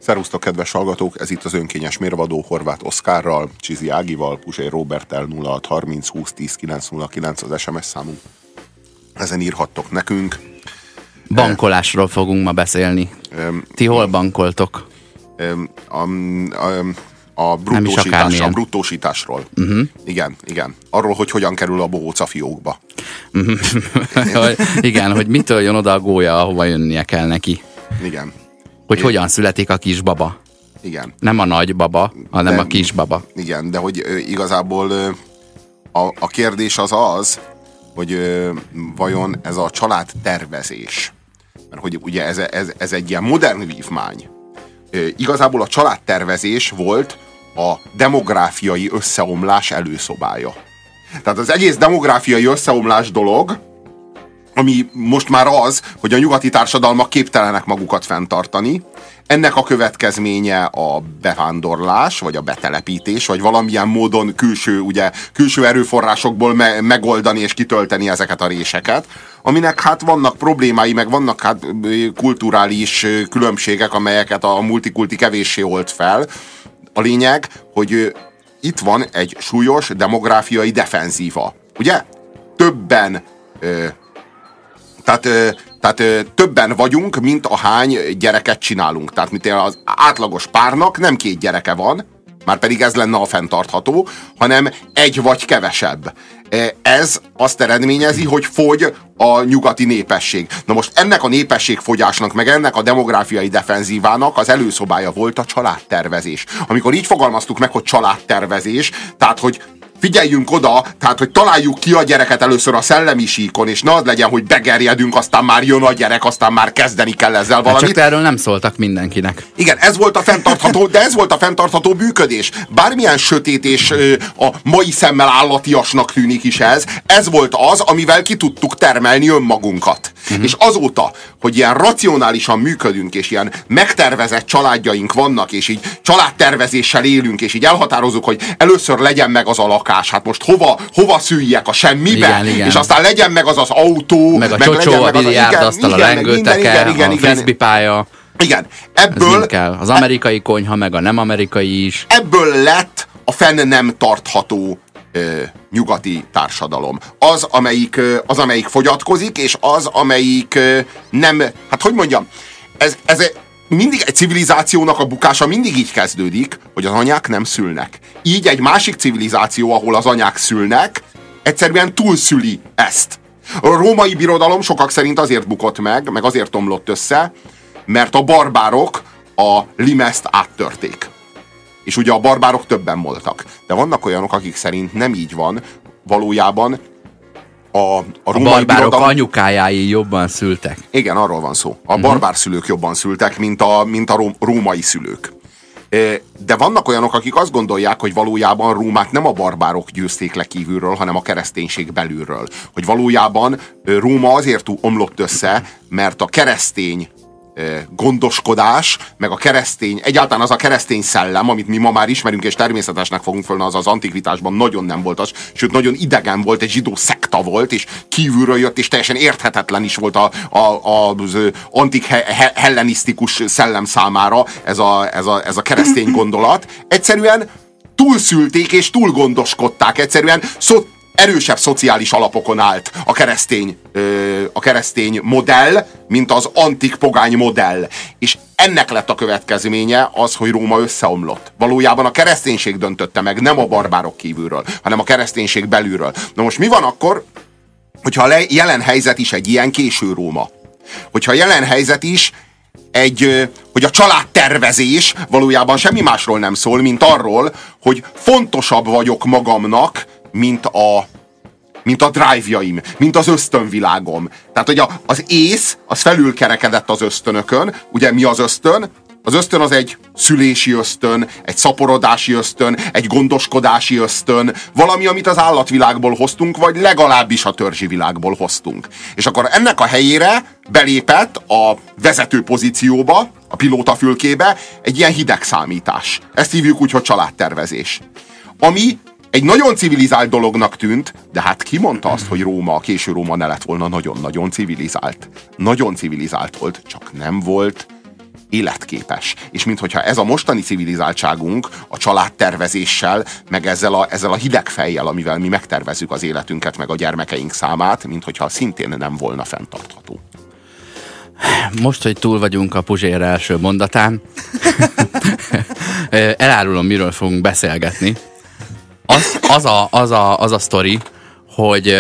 Szerusztok, kedves hallgatók! Ez itt az önkényes mérvadó Horváth Oszkárral, Csizi Ágival, Puzsé Róberttel. 0630 20 10 909 az SMS számunk. Ezen írhattok nekünk. Bankolásról fogunk ma beszélni. Ti hol bankoltok? A bruttósításról. Igen. Arról, hogy hogyan kerül a bohóc a fiókba. Igen, hogy mitől jön oda a gólya, ahova jönnie kell neki. Igen. Hogy hogyan születik a kisbaba. Igen. Nem a nagy baba, hanem a kisbaba. Igen, de hogy igazából a kérdés az, hogy vajon ez a családtervezés, mert hogy ugye ez egy ilyen modern vívmány. Igazából a családtervezés volt a demográfiai összeomlás előszobája. Tehát az egész demográfiai összeomlás dolog, ami most már az, hogy a nyugati társadalmak képtelenek magukat fenntartani. Ennek a következménye a bevándorlás, vagy a betelepítés, vagy valamilyen módon külső erőforrásokból megoldani és kitölteni ezeket a réseket, aminek hát vannak problémái, meg vannak hát kulturális különbségek, amelyeket a multikulti kevéssé old fel. A lényeg, hogy itt van egy súlyos demográfiai defenzíva. Ugye? Tehát többen vagyunk, mint ahány gyereket csinálunk. Tehát mint az átlagos párnak nem 2 gyereke van, már pedig ez lenne a fenntartható, hanem 1 vagy kevesebb. Ez azt eredményezi, hogy fogy a nyugati népesség. Na most ennek a népességfogyásnak, meg ennek a demográfiai defenzívának az előszobája volt a családtervezés. Amikor így fogalmaztuk meg, hogy családtervezés, tehát hogy figyeljünk oda, tehát, hogy találjuk ki a gyereket először a szellemi síkon, és ne az legyen, hogy begerjedünk, aztán már jön a gyerek, aztán már kezdeni kell ezzel valamit. Csak erről nem szóltak mindenkinek. Igen, ez volt a fenntartható, de ez volt a fenntartható működés. Bármilyen sötét és a mai szemmel állatiasnak tűnik is ez volt az, amivel ki tudtuk termelni önmagunkat. És azóta, hogy ilyen racionálisan működünk, és ilyen megtervezett családjaink vannak, és így családtervezéssel élünk, és így elhatározzuk, hogy először legyen meg az a lakás, hát most hova szűjjek a semmibe, igen. És aztán legyen meg az az autó, meg a csocsó, a biliárdasztal, a lengőteke, a frisbee-pálya. Igen, ebből kell. Az amerikai konyha, meg a nem amerikai is. Ebből lett a fenn nem tartható nyugati társadalom. Az, amelyik fogyatkozik, és az, amelyik nem, hát hogy mondjam, ez mindig egy civilizációnak a bukása mindig így kezdődik, hogy az anyák nem szülnek. Így egy másik civilizáció, ahol az anyák szülnek, egyszerűen túlszüli ezt. A római birodalom sokak szerint azért bukott meg azért omlott össze, mert a barbárok a limeszt áttörték. És ugye a barbárok többen voltak. De vannak olyanok, akik szerint nem így van. Valójában a barbárok anyukájái jobban szültek. Igen, arról van szó. A barbár szülők jobban szültek, mint a római szülők. De vannak olyanok, akik azt gondolják, hogy valójában Rómát nem a barbárok győzték le kívülről, hanem a kereszténység belülről. Hogy valójában Róma azért omlott össze, mert a keresztény gondoskodás, meg egyáltalán az a keresztény szellem, amit mi ma már ismerünk és természetesnek fogunk föl, az antikvitásban nagyon nem volt az, sőt nagyon idegen volt, egy zsidó szekta volt, és kívülről jött, és teljesen érthetetlen is volt az antik hellenisztikus szellem számára ez a keresztény gondolat. Egyszerűen túlszülték és túlgondoskodták, egyszerűen erősebb szociális alapokon állt a keresztény modell, mint az antik pogány modell. És ennek lett a következménye az, hogy Róma összeomlott. Valójában a kereszténység döntötte meg, nem a barbárok kívülről, hanem a kereszténység belülről. Na most mi van akkor, hogyha a jelen helyzet is egy ilyen késő Róma? Hogyha a jelen helyzet is hogy a családtervezés valójában semmi másról nem szól, mint arról, hogy fontosabb vagyok magamnak, mint a drive-jaim, mint az ösztönvilágom. Tehát, hogy az ész, az felülkerekedett az ösztönökön. Ugye mi az ösztön? Az ösztön az egy szülési ösztön, egy szaporodási ösztön, egy gondoskodási ösztön, valami, amit az állatvilágból hoztunk, vagy legalábbis a törzsi világból hoztunk. És akkor ennek a helyére belépett a vezető pozícióba, a pilótafülkébe egy ilyen hideg számítás. Ezt hívjuk úgy, hogy családtervezés. Ami egy nagyon civilizált dolognak tűnt, de hát ki mondta azt, hogy Róma, a késő Róma ne lett volna nagyon-nagyon civilizált. Nagyon civilizált volt, csak nem volt életképes. És minthogyha ez a mostani civilizáltságunk a családtervezéssel, meg ezzel a hideg fejjel, amivel mi megtervezzük az életünket, meg a gyermekeink számát, minthogyha szintén nem volna fenntartható. Most, hogy túl vagyunk a Puzsér első mondatán, elárulom, miről fogunk beszélgetni. Az a sztori, hogy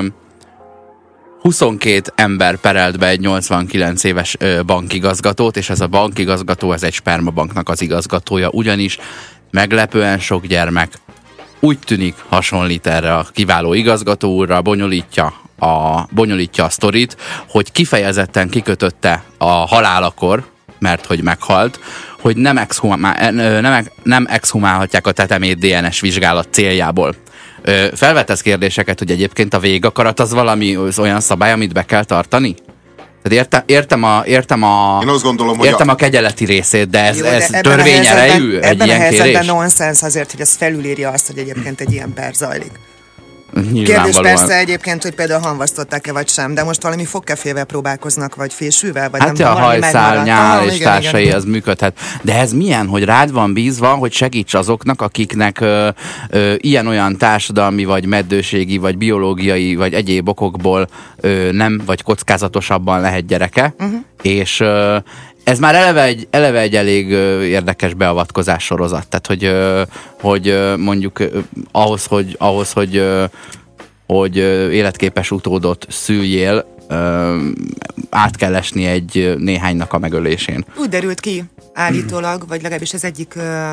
22 ember perelt be egy 89 éves bankigazgatót, és ez a bankigazgató, ez egy spermabanknak az igazgatója, ugyanis meglepően sok gyermek úgy tűnik hasonlít erre a kiváló igazgató úrra, bonyolítja a sztorit, hogy kifejezetten kikötötte a halálakor, mert hogy meghalt, hogy nem exhumálhatják a tetemét DNS vizsgálat céljából. Felvetesz kérdéseket, hogy egyébként a végakarat az valami olyan szabály, amit be kell tartani? Tehát értem a kegyeleti részét, de ez törvényerejű egy ilyen kérés? Ebben a helyzetben nonsens azért, hogy ez felülírja azt, hogy egyébként egy ilyen per zajlik. Kérdés persze egyébként, hogy például hamvasztották-e vagy sem, de most valami fogkefével próbálkoznak, vagy fésűvel, vagy hát nem tudom, a hajszál, nyál és társai, az működhet. De ez milyen, hogy rád van bízva, hogy segíts azoknak, akiknek ilyen-olyan társadalmi, vagy meddőségi, vagy biológiai, vagy egyéb okokból nem, vagy kockázatosabban lehet gyereke, és ez már eleve egy elég érdekes beavatkozás sorozat. Tehát, hogy mondjuk ahhoz, hogy életképes utódot szüljél, át kell esni egy néhánynak a megölésén. Úgy derült ki állítólag, vagy legalábbis az egyik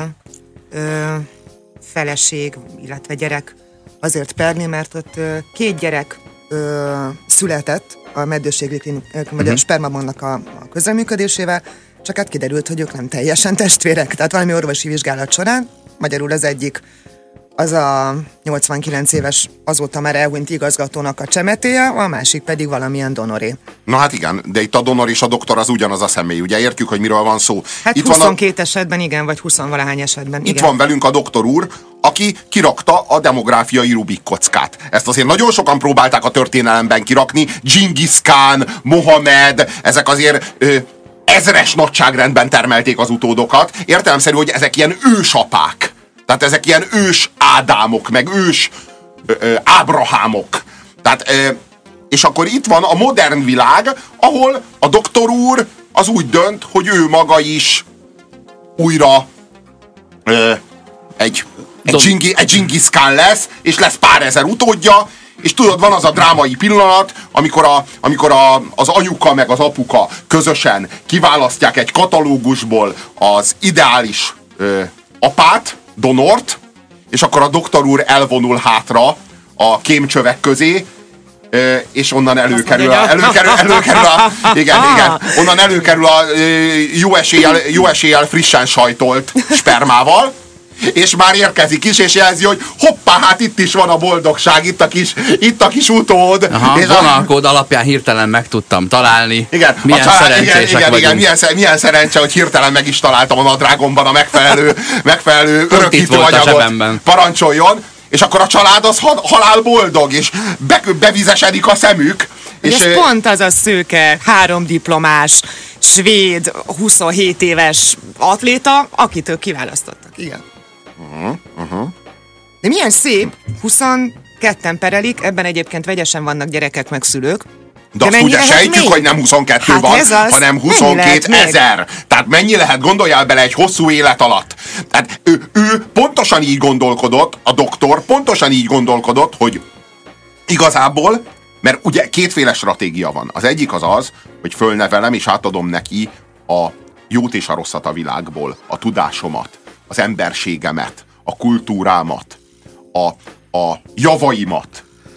feleség, illetve gyerek azért perli, mert ott 2 gyerek született a meddőségi vagy a spermabanknak a közreműködésével, csak hát kiderült, hogy ők nem teljesen testvérek. Tehát valami orvosi vizsgálat során, magyarul az egyik az a 89 éves, azóta már elhunyt igazgatónak a csemetéje, a másik pedig valamilyen donoré. Na hát igen, de itt a donor és a doktor az ugyanaz a személy, ugye értjük, hogy miről van szó. Hát itt 22 esetben igen, vagy 20-valahány esetben igen. Itt van velünk a doktor úr, aki kirakta a demográfiai Rubik kockát. Ezt azért nagyon sokan próbálták a történelemben kirakni. Dzsingisz Kán, Mohamed, ezek azért ezres nagyságrendben termelték az utódokat. Értelemszerű, hogy ezek ilyen ősapák. Tehát ezek ilyen ős Ádámok, meg ős Ábrahámok. Tehát, és akkor itt van a modern világ, ahol a doktor úr az úgy dönt, hogy ő maga is újra egy Dzsingisz Kán lesz, és lesz pár ezer utódja, és tudod, van az a drámai pillanat, amikor az anyuka meg az apuka közösen kiválasztják egy katalógusból az ideális apát, donort, és akkor a doktor úr elvonul hátra a kémcsövek közé, és onnan előkerül onnan előkerül a jó eséllyel frissen sajtolt spermával, és már érkezik is, és jelzi, hogy hoppá, hát itt is van a boldogság, itt a kis utód. És vonalkód alapján hirtelen meg tudtam találni. Igen, milyen szerencsések vagyunk. Milyen szerencse, hogy hirtelen meg is találtam a nadrágomban a megfelelő örökítő anyagot. Parancsoljon. És akkor a család az halál boldog, és bevizesedik a szemük. És ez pont az a szőke, 3 diplomás, svéd, 27 éves atléta, akitől kiválasztottak. Igen. De milyen szép, 22-en perelik, ebben egyébként vegyesen vannak gyerekek meg szülők. De azt ugye sejtjük, hogy nem 22 hát van, hanem 22 000. Tehát mennyi lehet, gondoljál bele egy hosszú élet alatt. Tehát ő pontosan így gondolkodott, a doktor pontosan így gondolkodott, hogy igazából, mert ugye 2 stratégia van. Az egyik az, hogy fölnevelem és átadom neki a jót és a rosszat a világból, a tudásomat, az emberségemet, a kultúrámat, a javaimat,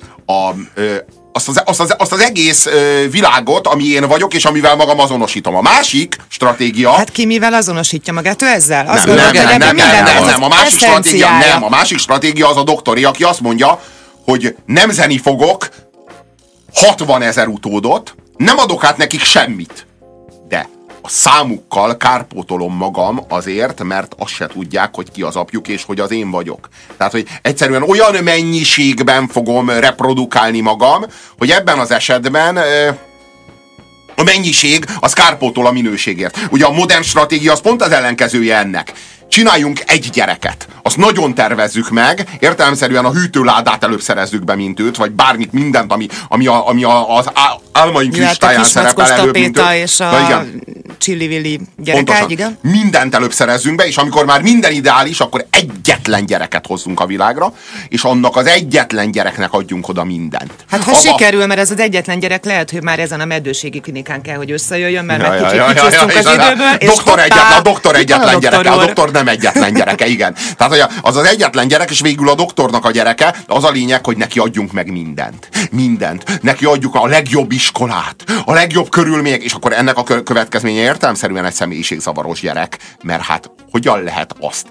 azt az egész világot, ami én vagyok, és amivel magam azonosítom. A másik stratégia... Hát ki mivel azonosítja magát? Ő ezzel? Nem. A másik stratégia az a doktori, aki azt mondja, hogy nemzeni fogok 60 000 utódot, nem adok át nekik semmit. De a számukkal kárpótolom magam azért, mert azt se tudják, hogy ki az apjuk, és hogy az én vagyok. Tehát, hogy egyszerűen olyan mennyiségben fogom reprodukálni magam, hogy ebben az esetben A mennyiség az kárpótol a minőségért. Ugye a modern stratégia az pont az ellenkezője ennek. Csináljunk egy gyereket, azt nagyon tervezzük meg, értelemszerűen a hűtőládát előbb szerezzük be, mint őt, vagy bármit, mindent, ami az álmaink listáján szerepel előbb, mint őt. És a Csillivilli gyerekágy, igen. Mindent előbb szerezzünk be, és amikor már minden ideális, akkor egyetlen gyereket hozzunk a világra, és annak az egyetlen gyereknek adjunk oda mindent. Hát ha sikerül, mert ez az egyetlen gyerek lehet, hogy már ezen a meddőségi klinikán kell, hogy összejöjjön, mert meg kicsúsztunk az időből. A doktor egyetlen gyereke, a doktor nem egyetlen gyereke, igen. Tehát az egyetlen gyerek, és végül a doktornak a gyereke, az a lényeg, hogy neki adjunk meg mindent. Mindent. Neki adjuk a legjobb iskolát, a legjobb körülmények, és akkor ennek a következménye értelemszerűen egy személyiségzavaros gyerek, mert hát hogyan lehet azt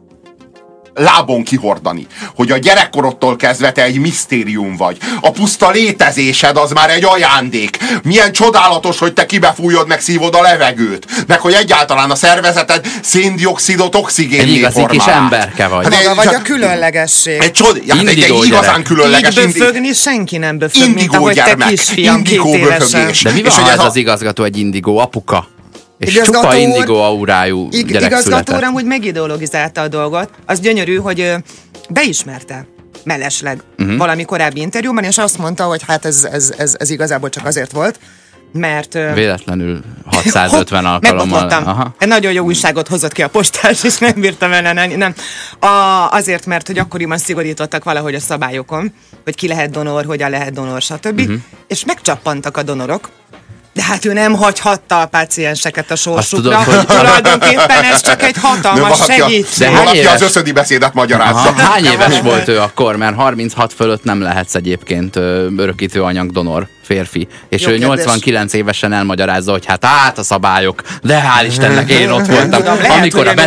lábon kihordani, hogy a gyerekkorodtól kezdve te egy misztérium vagy. A puszta létezésed az már egy ajándék. Milyen csodálatos, hogy te kibefújod, meg szívod a levegőt. Meg hogy egyáltalán a szervezeted széndioxidot oxigénné formál. Egy igazi kis emberke vagy. Maga vagy a különlegesség. Egy igazán különleges. Így böfögni senki nem böfög, mint ahogy te kisfiam 2 évesen. De mi van, ha ez az igazgató egy indigó apuka? És csupa indigó aurájú gyerek igazgató úr amúgy megideologizálta a dolgot. Az gyönyörű, hogy beismerte mellesleg valami korábbi interjúban, és azt mondta, hogy hát ez igazából csak azért volt, mert... Véletlenül 650 alkalommal. Egy nagyon jó újságot hozott ki a postás, és nem bírtam ellen. Azért, mert hogy akkoriban szigorítottak valahogy a szabályokon, hogy ki lehet donor, hogyan lehet donor, stb. És megcsappantak a donorok. De hát ő nem hagyhatta a pácienseket a sorsukra, hogy tulajdonképpen ez csak egy hatalmas segítség. Valaki az összödi beszédet magyarázza. Hány éves volt ő akkor? Mert 36 fölött nem lehetsz egyébként örökítő anyag donor férfi. És ő 89 évesen elmagyarázza, hogy hát a szabályok, de hál' Istennek én ott voltam. Amikor a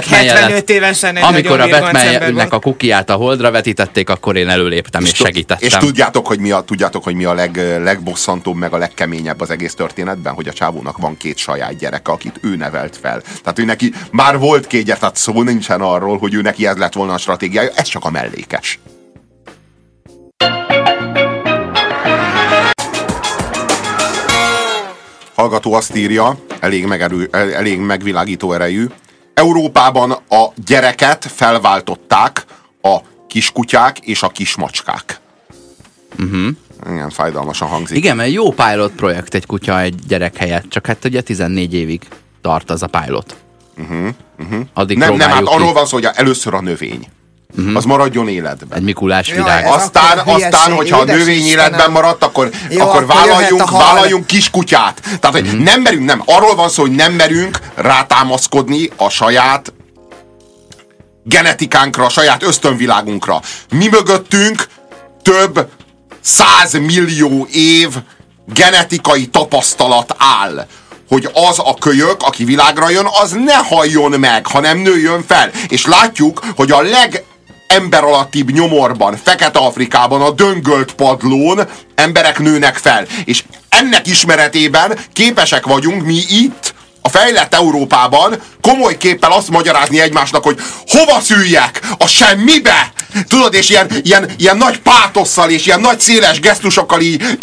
Batmannek a kukiát a holdra vetítették, akkor én előléptem és segítettem. És tudjátok, hogy mi a legbosszantóbb, meg a legkeményebb az egész történetben, hogy a csávónak van 2 saját gyereke, akit ő nevelt fel. Tehát ő neki már volt 2 gyerek, tehát szó nincsen arról, hogy ő neki ez lett volna a stratégiája, ez csak a mellékes. Hallgató azt írja, elég megvilágító erejű. Európában a gyereket felváltották a kiskutyák és a kismacskák. Igen, fájdalmasan hangzik. Igen, mert jó pilot projekt egy kutya egy gyerek helyett, csak hát ugye 14 évig tart az a pilot. Addig nem, hát arról van szó, hogy először a növény. Az maradjon életben. Egy Mikulás virág. Aztán hogyha a növény életben maradt, akkor vállaljunk kiskutyát. Tehát, hogy nem merünk, arról van szó, hogy nem merünk rátámaszkodni a saját genetikánkra, a saját ösztönvilágunkra. Mi mögöttünk több 100 millió év genetikai tapasztalat áll, hogy az a kölyök, aki világra jön, az ne halljon meg, hanem nőjön fel. És látjuk, hogy a ember alattibb nyomorban, Fekete-Afrikában, a döngölt padlón emberek nőnek fel. És ennek ismeretében képesek vagyunk mi itt, a fejlett Európában komoly képpel azt magyarázni egymásnak, hogy hova szüljek? A semmibe? Tudod, és ilyen nagy pátosszal és ilyen nagy széles gesztusokkal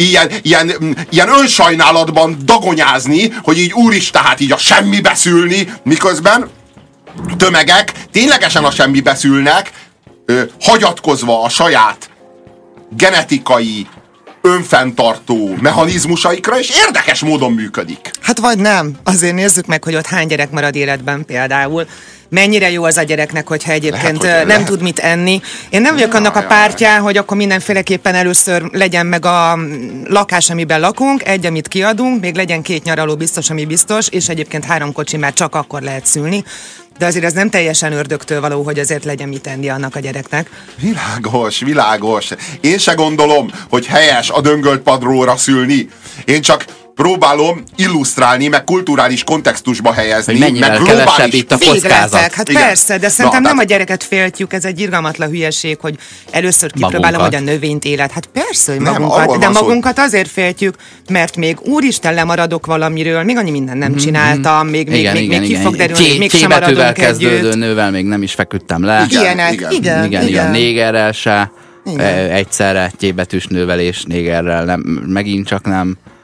ilyen önsajnálatban dagonyázni, hogy így úristen, hát így a semmibe szülni, miközben tömegek ténylegesen a semmibe szülnek, hagyatkozva a saját genetikai önfenntartó mechanizmusaikra, és érdekes módon működik. Hát vagy nem. Azért nézzük meg, hogy ott hány gyerek marad életben például. Mennyire jó az a gyereknek, hogyha egyébként nem tud mit enni. Én nem vagyok annak a pártján, hogy akkor mindenféleképpen először legyen meg a lakás, amiben lakunk, egy, amit kiadunk, még legyen 2 nyaraló biztos, ami biztos, és egyébként 3 kocsi már csak akkor lehet szülni. De azért ez nem teljesen ördögtől való, hogy azért legyen mit enni annak a gyereknek. Világos. Én se gondolom, hogy helyes a döngölt padlóra szülni. Én csak próbálom illusztrálni, meg kulturális kontextusba helyezni, hogy meg globális itt a kockázat. Hát igen. Persze, de szerintem nem a gyereket féltjük, ez egy irgalmatlan hülyeség, hogy először kipróbálom, hogy a növényt élet. Hát persze, hogy magunkat, de magunkat azért féltjük, mert még úristen lemaradok valamiről, még annyi mindent nem csináltam, még ki fog derülni, még sem maradunk együtt. Kezdődő nővel még nem is feküdtem le. Igen, négerrel se. Egyszerre T betűs nővel és négerrel nem, megint csak nem.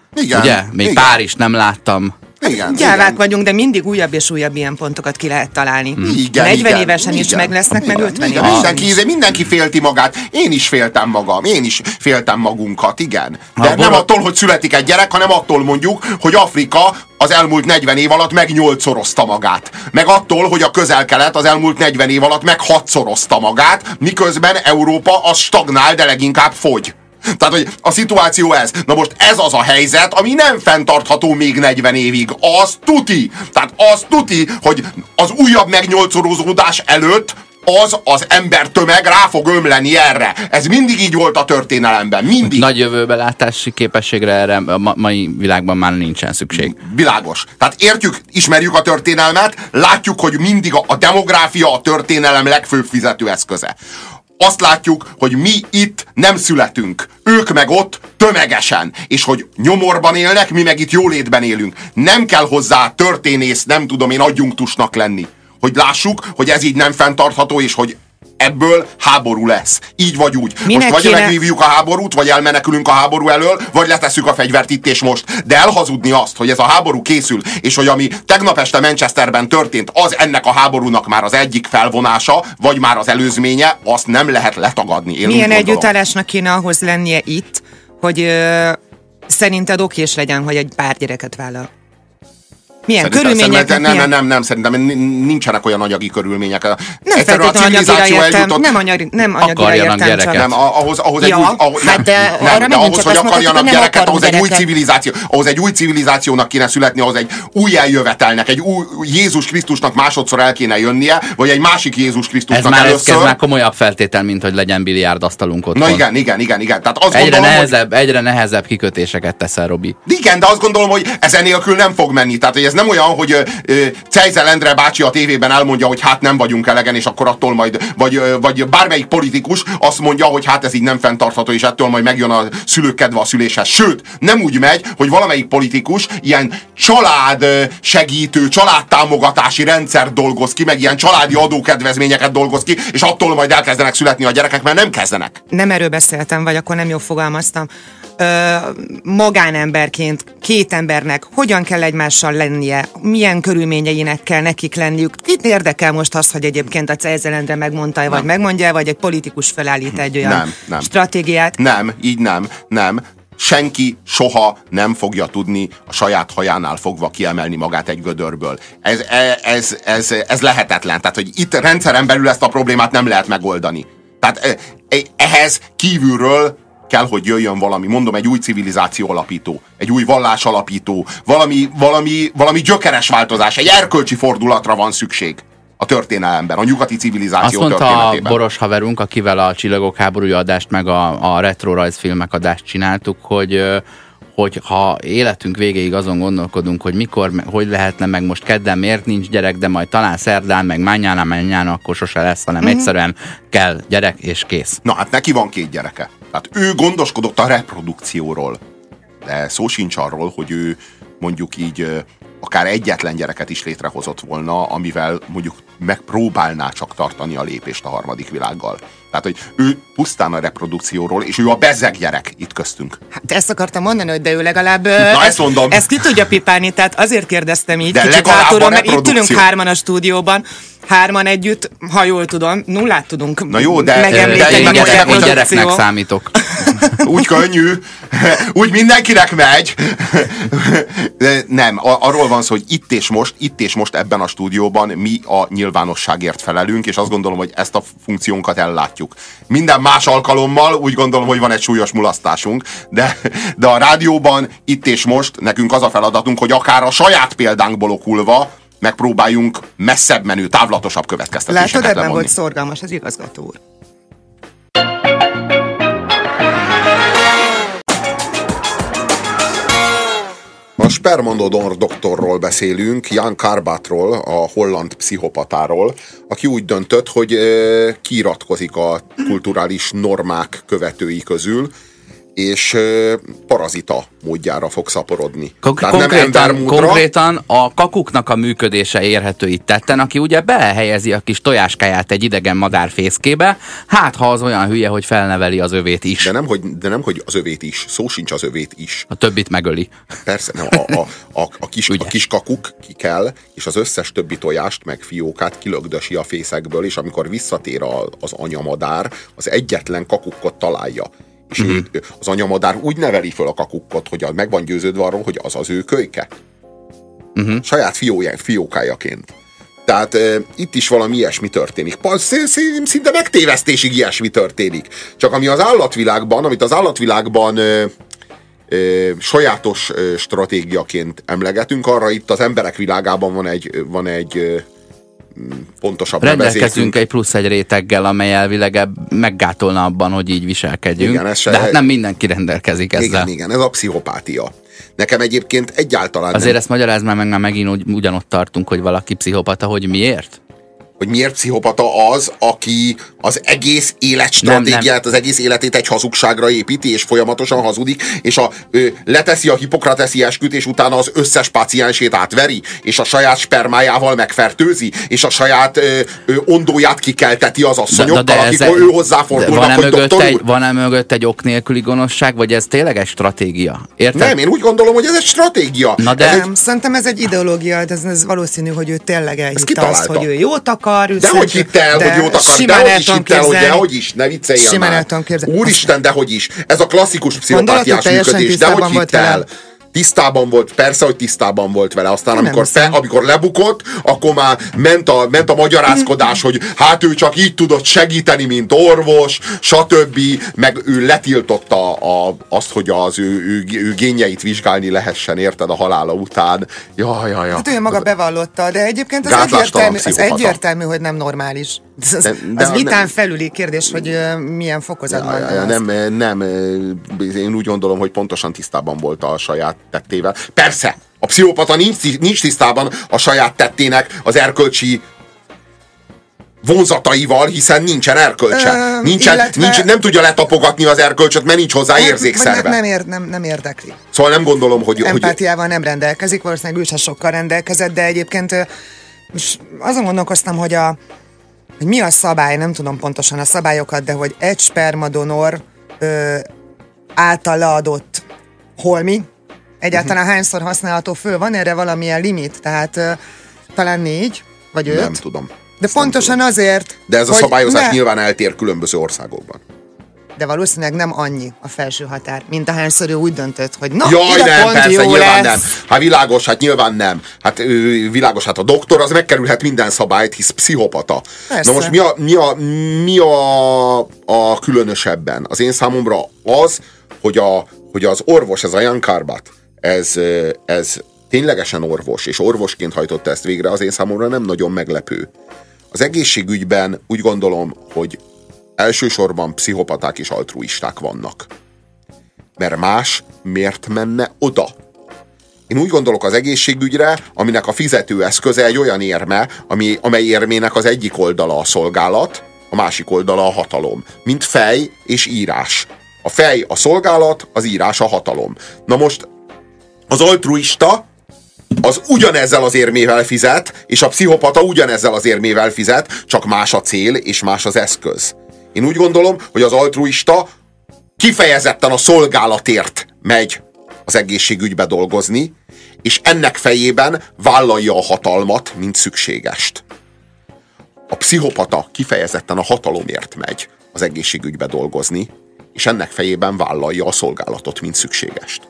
Igen, ugye? Még igen. Párizst nem láttam. Igen, Gyávák igen. vagyunk, de mindig újabb és újabb ilyen pontokat ki lehet találni. Igen, 40 igen, évesen is igen, meg lesznek, meg igen, 50 igen, évesen is. mindenki félti magát. Én is féltem magam, én is féltem magunkat, igen. De nem attól, hogy születik egy gyerek, hanem attól mondjuk, hogy Afrika az elmúlt 40 év alatt meg 8-szorozta magát. Meg attól, hogy a Közel-Kelet az elmúlt 40 év alatt meg 6-szorozta magát, miközben Európa az stagnál, de leginkább fogy. Tehát, hogy a szituáció ez. Na most ez az a helyzet, ami nem fenntartható még 40 évig. Az tuti! Tehát az tuti, hogy az újabb megnyolcszorozódás előtt az ember tömeg rá fog ömleni erre. Ez mindig így volt a történelemben. Mindig. Nagy jövőbelátási képességre erre a mai világban már nincsen szükség. Világos. Tehát értjük, ismerjük a történelmet, látjuk, hogy mindig a demográfia a történelem legfőbb fizetőeszköze. Azt látjuk, hogy mi itt nem születünk, ők meg ott tömegesen, és hogy nyomorban élnek, mi meg itt jólétben élünk. Nem kell hozzá történész, nem tudom én, adjunktusnak lenni. Hogy lássuk, hogy ez így nem fenntartható, és hogy ebből háború lesz. Így vagy úgy. Most vagy megvívjuk a háborút, vagy elmenekülünk a háború elől, vagy letesszük a fegyvert itt és most. De elhazudni azt, hogy ez a háború készül, és hogy ami tegnap este Manchesterben történt, az ennek a háborúnak már az egyik felvonása, vagy már az előzménye, azt nem lehet letagadni. Én milyen együttállásnak kéne ahhoz lennie itt, hogy szerinted okés legyen, hogy egy pár gyereket vállal? Milyen körülmények? Nem, szerintem nincsenek olyan anyagi körülmények. Nem feltétlenül anyagira értem, nem anyagira értem csak. Nem, ahhoz hogy akarjanak gyereket, ahhoz egy új civilizációnak kéne születni, ahhoz egy új eljövetelnek, egy új Jézus Krisztusnak másodszor el kéne jönnie, vagy egy másik Jézus Krisztusnak először. Ez már komolyabb feltétel, mint hogy legyen biliárd asztalunk otthon. Na igen. Tehát azt egyre nehezebb kikötéseket teszel, Robi. Igen, de azt gondolom, hogy ezen nélkül nem fog menni. Tehát, hogy ez nem olyan, hogy Czejzel Endre bácsi a tévében elmondja, hogy hát nem vagyunk elegen, és akkor attól majd, vagy bármelyik politikus azt mondja, hogy hát ez így nem fenntartható, és ettől majd megjön a szülők kedve a szüléshez. Sőt, nem úgy megy, hogy valamelyik politikus ilyen családsegítő, családtámogatási rendszert dolgoz ki, meg ilyen családi adókedvezményeket dolgoz ki, és attól majd elkezdenek születni a gyerekek, mert nem kezdenek. Nem erről beszéltem, vagy akkor nem jól fogalmaztam. Magánemberként két embernek hogyan kell egymással lennie, milyen körülményeinek kell nekik lenniük. Itt érdekel most az, hogy egyébként a Czejzel Endre megmondta, vagy megmondja, vagy egy politikus felállít egy olyan stratégiát. Így nem. Senki soha nem fogja tudni a saját hajánál fogva kiemelni magát egy gödörből. Ez lehetetlen. Tehát, hogy itt rendszeren belül ezt a problémát nem lehet megoldani. Tehát ehhez kívülről kell, hogy jöjjön valami, mondom, egy új civilizáció alapító, egy új vallás alapító, valami gyökeres változás, egy erkölcsi fordulatra van szükség a történelemben, a nyugati civilizáció történetében. Azt mondta a boros haverunk, akivel a Csillagok háborúja adást, meg a retro rajzfilmek adást csináltuk, hogy ha életünk végéig azon gondolkodunk, hogy mikor, hogy lehetne, meg most kedden miért nincs gyerek, de majd talán szerdán, meg mányán, akkor sose lesz, hanem egyszerűen kell gyerek, és kész. Na hát neki van 2 gyereke. Tehát ő gondoskodott a reprodukcióról. De szó sincs arról, hogy ő mondjuk így akár egyetlen gyereket is létrehozott volna, amivel mondjuk megpróbálná csak tartani a lépést a harmadik világgal. Tehát, hogy ő pusztán a reprodukcióról, és ő a bezzeg gyerek itt köztünk. Hát ezt akartam mondani, hogy de ő legalább ezt ki tudja pipálni, tehát azért kérdeztem így, de kicsit hátulról, mert itt ülünk 3-an a stúdióban, 3-an együtt, ha jól tudom, 0 tudunk megemlíteni. Én gyereknek számítok. Úgy könnyű, úgy mindenkinek megy. Nem, arról van szó, hogy itt és most ebben a stúdióban mi a nyilvánosságért felelünk, és azt gondolom, hogy ezt a funkciónkat ellátjuk. Minden más alkalommal úgy gondolom, hogy van egy súlyos mulasztásunk, de a rádióban itt és most nekünk az a feladatunk, hogy akár a saját példánkból okulva megpróbáljunk messzebb menő, távlatosabb következtetéseket levonni. Látod, ebben volt szorgalmas az igazgató úr. A Spermandodon doktorról beszélünk, Jan Karbatról, a holland pszichopatáról, aki úgy döntött, hogy kiiratkozik a kulturális normák követői közül, és parazita módjára fog szaporodni. Konkrétan a kakuknak a működése érhető itt tetten, aki ugye belehelyezi a kis tojáskáját egy idegen madár fészkébe, hát ha az olyan hülye, hogy felneveli az övét is. De nem, hogy az övét is. Szó sincs az övét is. A többit megöli. Persze, nem. A kis kakuk kikel, és az összes többi tojást meg fiókát kilögdösi a fészekből, és amikor visszatér az anyamadár, az egyetlen kakukkot találja. És az anyamadár úgy neveli föl a kakukkot, hogy meg van győződve arról, hogy az az ő kölyke. Saját fiókájaként. Tehát itt is valami ilyesmi történik. Szinte megtévesztésig ilyesmi történik. Csak amit az állatvilágban sajátos stratégiaként emlegetünk, arra itt az emberek világában van egy pontosabb rendelkezünk egy plusz egy réteggel, amely elvileg meggátolna abban, hogy így viselkedjünk. Igen, de hát nem mindenki rendelkezik ezzel. Igen, ez a pszichopátia. Nekem egyébként egyáltalán azért ezt magyarázd már meg, megint ugyanott tartunk, hogy valaki pszichopata, hogy miért? Hogy miért pszichopata az, aki az egész életstratégiát, az egész életét egy hazugságra építi, és folyamatosan hazudik, és leteszi a hipokrateszi esküt, és utána az összes páciensét átveri, és a saját spermájával megfertőzi, és a saját ondóját kikelteti az asszonyokkal, akik ő hozzáfordulnak, hogy doktor úr. Van-e mögött egy ok nélküli gonoszság, vagy ez tényleg egy stratégia? Érted? Nem, én úgy gondolom, hogy ez egy stratégia. Szerintem ez egy ideológia, ez valószínű, hogy ő tényleg elhitte azt, hogy ő jót akar. Dehogy hitt el, hogy jót akar, dehogy is hitt el, hogy dehogy is, ne vicceljél már. Úristen, dehogy is. Ez a klasszikus pszichopátiás működés, dehogy hitt el. Tisztában volt, persze, hogy tisztában volt vele. Aztán amikor lebukott, akkor már ment a magyarázkodás, hogy hát ő csak így tudott segíteni, mint orvos, stb. Meg ő letiltotta azt, hogy az ő génjeit vizsgálni lehessen, érted, a halála után. Ja. Hát ő maga bevallotta, de egyébként az egyértelmű, hogy nem normális. Az vitán felüli kérdés, hogy milyen fokozatban. Nem, én úgy gondolom, hogy pontosan tisztában volt a saját tettével. Persze, a pszichopata nincs tisztában a saját tettének az erkölcsi vonzataival, hiszen nincsen erkölcse. Nem tudja letapogatni az erkölcsöt, mert nincs hozzá érzékszerve. Nem érdekli. Szóval nem gondolom, hogy... Empátiával nem rendelkezik, valószínűleg ő sem sokkal rendelkezett, de egyébként azon gondolkoztam, hogy mi a szabály, nem tudom pontosan a szabályokat, de hogy egy spermadonor által leadott holmi egyáltalán hányszor használható föl? Van erre valamilyen limit? Tehát talán 4 vagy 5? Nem tudom. De pontosan azért... De ez a szabályozás nyilván eltér különböző országokban. De valószínűleg nem annyi a felső határ, mint ahányszor ő úgy döntött, hogy persze, nyilván nem. Hát világos, hát nyilván nem. Hát világos, hát a doktor az megkerülhet minden szabályt, hisz pszichopata. Persze. Na most mi a különösebben? Az én számomra az, hogy az orvos, ez a Jan Karbat, ez ténylegesen orvos, és orvosként hajtotta ezt végre, az én számomra nem nagyon meglepő. Az egészségügyben úgy gondolom, hogy elsősorban pszichopaták és altruisták vannak. Mert más miért menne oda? Én úgy gondolok az egészségügyre, aminek a fizetőeszköze egy olyan érme, amely érmének az egyik oldala a szolgálat, a másik oldala a hatalom. Mint fej és írás. A fej a szolgálat, az írás a hatalom. Na most az altruista az ugyanezzel az érmével fizet, és a pszichopata ugyanezzel az érmével fizet, csak más a cél és más az eszköz. Én úgy gondolom, hogy az altruista kifejezetten a szolgálatért megy az egészségügybe dolgozni, és ennek fejében vállalja a hatalmat, mint szükségest. A pszichopata kifejezetten a hatalomért megy az egészségügybe dolgozni, és ennek fejében vállalja a szolgálatot, mint szükségest.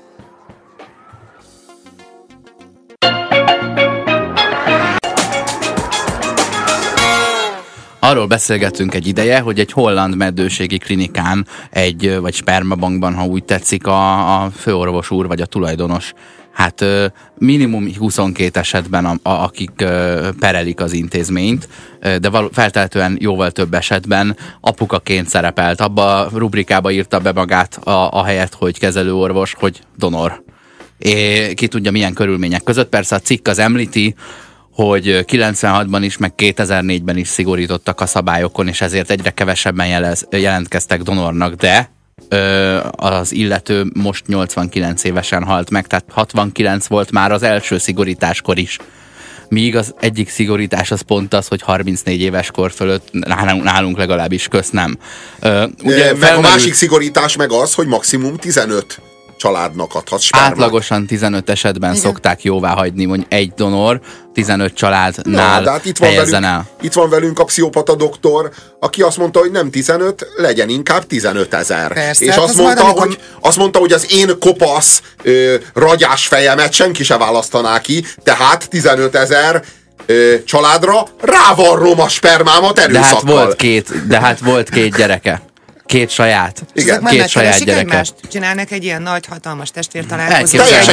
Arról beszélgetünk egy ideje, hogy egy holland meddőségi klinikán, vagy spermabankban, ha úgy tetszik, a főorvos úr, vagy a tulajdonos, hát minimum 22 esetben, akik perelik az intézményt, de feltehetően jóval több esetben apukaként szerepelt. Abba a rubrikába írta be magát a helyet, hogy kezelőorvos, hogy donor. Ki tudja milyen körülmények között. Persze a cikk az említi, hogy 96-ban is, meg 2004-ben is szigorítottak a szabályokon, és ezért egyre kevesebben jelentkeztek donornak, de az illető most 89 évesen halt meg, tehát 69 volt már az első szigorításkor is. Míg az egyik szigorítás az pont az, hogy 34 éves kor fölött nálunk legalábbis nem. Ugye meg a másik szigorítás meg az, hogy maximum 15 családnak adhat spermát. Átlagosan 15 esetben szokták jóvá hagyni, mondjuk egy donor 15 családnál helyezzen el. Itt van velünk a pszichopata doktor, aki azt mondta, hogy nem 15, legyen inkább 15 000. Persze, és azt mondta, hogy az én kopasz ragyás fejemet senki se választaná ki, tehát 15 000 családra rávarrom a spermámat erőszakkal. De hát volt két gyereke. Két saját. Igen. Két saját gyereke. Csinálnak egy ilyen nagy, hatalmas testvértalálkozót. Teljesen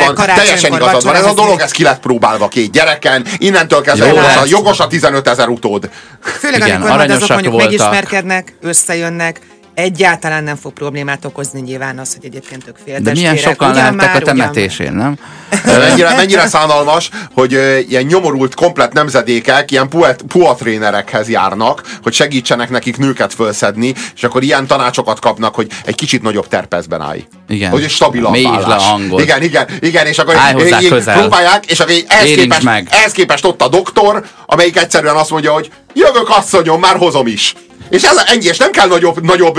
igazad van. Ez a dolog, ez ki lett próbálva két gyereken. Innentől kezdve jogos a 15 000 utód. Főleg amikor azok mondjuk megismerkednek, összejönnek, egyáltalán nem fog problémát okozni nyilván az, hogy egyébként ők féltestvérek. De milyen sokan lehettek a temetésén, nem? Mennyire szánalmas, hogy ilyen nyomorult komplett nemzedékek ilyen puatrénerekhez járnak, hogy segítsenek nekik nőket fölszedni, és akkor ilyen tanácsokat kapnak, hogy egy kicsit nagyobb terpezben állj. Igen. Hogy stabilan mélyítsd le a hangod. Igen, és akkor próbálják, és akkor ehhez képest ott a doktor, amelyik egyszerűen azt mondja, hogy jövök asszonyom, már hozom is. És nem kell nagyobb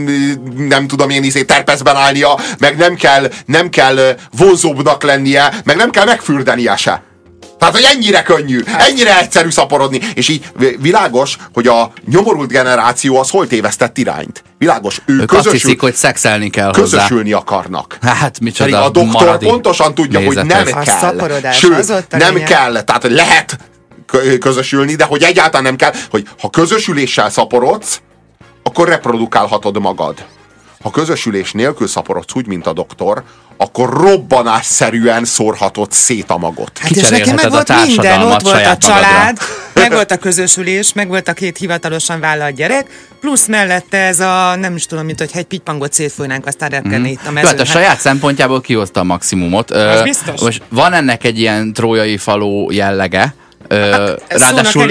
nem tudom én terpezben állnia, meg nem kell vonzóbbnak lennie, meg nem kell megfürdenie se. Tehát, hogy ennyire könnyű, ennyire egyszerű szaporodni. És így világos, hogy a nyomorult generáció az hol tévesztett irányt. Világos, ők azt hiszik, hogy szexelni kell közösülni akarnak. Hát micsoda a doktor pontosan tudja, hogy nem kell. Sőt, nem kell. Tehát lehet közösülni, de hogy egyáltalán nem kell, hogy ha közösüléssel szaporodsz, akkor reprodukálhatod magad. Ha közösülés nélkül szaporodsz úgy, mint a doktor, akkor robbanásszerűen szórhatod szét a magot. Hát és neki meg volt minden, ott volt a család, meg volt a közösülés, meg volt a két hivatalosan vállalt gyerek, plusz mellette ez a, nem is tudom, mint hogy egy pitypangot szétfújnánk, aztán repkedni itt a mezőn. Hát a saját szempontjából kihozta a maximumot. Az biztos. Most van ennek egy ilyen trójai faló jellege, ráadásul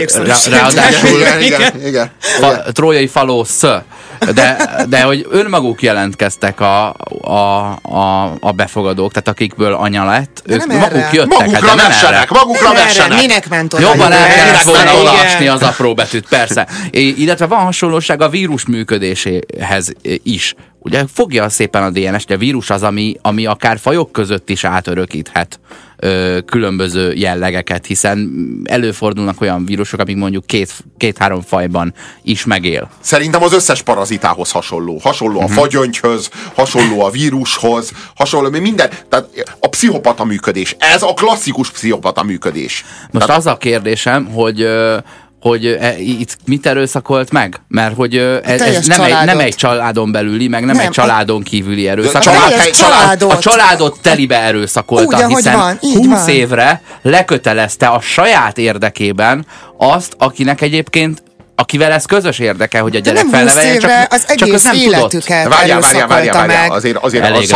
igen. Trójai falósz, de hogy önmaguk jelentkeztek a befogadók, tehát akikből anya lett, ők maguk jöttek. Magukra vessenek. Minek ment oda? Jobban el kellett volna olvasni az apró betűt, persze. Illetve van hasonlóság a vírus működéséhez is. Ugye fogja szépen a DNS-t, a vírus az, ami akár fajok között is átörökíthet különböző jellegeket, hiszen előfordulnak olyan vírusok, amik mondjuk két-három fajban is megél. Szerintem az összes parazitához hasonló. Hasonló a fagyöngyhöz, hasonló a vírushoz, hasonló minden. Tehát a pszichopata működés. Ez a klasszikus pszichopata működés. Most az a kérdésem, hogy itt mit erőszakolt meg? Mert hogy ez nem egy családon belüli, meg nem egy családon kívüli erőszak. A családot telibe erőszakolta, hiszen 20 évre lekötelezte a saját érdekében azt, akinek egyébként akivel ez közös érdeke, hogy a gyerek felneveljen, az egész életüket erőszakolta meg. Azért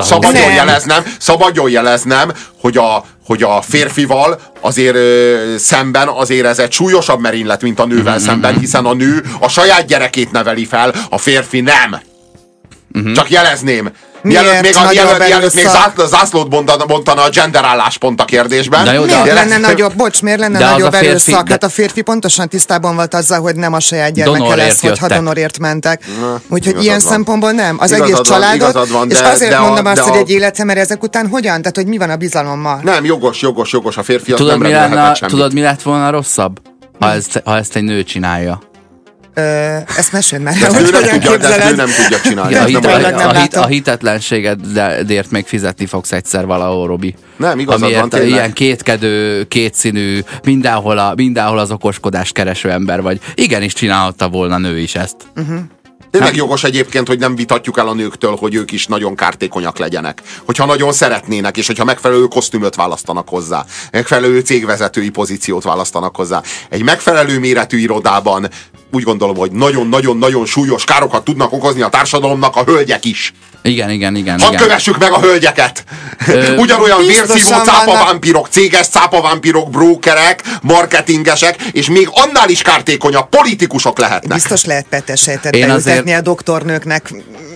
szabadjon jeleznem, hogy a férfival azért szemben azért ez egy súlyosabb merénylet, mint a nővel szemben, hiszen a nő a saját gyerekét neveli fel, a férfi nem. Csak jelezném. Mielőtt még zászlót bontana a gender álláspont a kérdésben. Miért lenne nagyobb erőszak? Hát a férfi pontosan tisztában volt azzal, hogy nem a saját gyermeke lesz, hogyha donorért mentek. Úgyhogy ilyen szempontból nem. Az egész családot, és azért mondom azt, hogy egy élete, mert ezek után hogyan? Tehát, hogy mi van a bizalommal? Nem, jogos, a férfi az nem remélhetett semmit. Tudod, mi lett volna rosszabb? Ha ezt egy nő csinálja. Ezt meséld már. De ő nem tudja csinálni. A hitetlenségedért még fizetni fogsz egyszer valahol, Robi. Nem, igazad van, tényleg. Ilyen kétkedő, kétszínű, mindenhol az okoskodás kereső ember vagy. Igenis csinálhatta volna nő is ezt. Tényleg jogos egyébként, hogy nem vitatjuk el a nőktől, hogy ők is nagyon kártékonyak legyenek. Hogyha nagyon szeretnének, és hogyha megfelelő kosztümöt választanak hozzá, megfelelő cégvezetői pozíciót választanak hozzá. Egy megfelelő méretű irodában úgy gondolom, hogy nagyon-nagyon-nagyon súlyos károkat tudnak okozni a társadalomnak a hölgyek is. Igen. Hadd kövessük meg a hölgyeket! Ugyanolyan vérszívó cápavámpirok, céges cápavámpirok, brókerek, marketingesek, és még annál is kártékonyabb politikusok lehetnek. Biztos lehet petesejtet beültetni a doktornőknek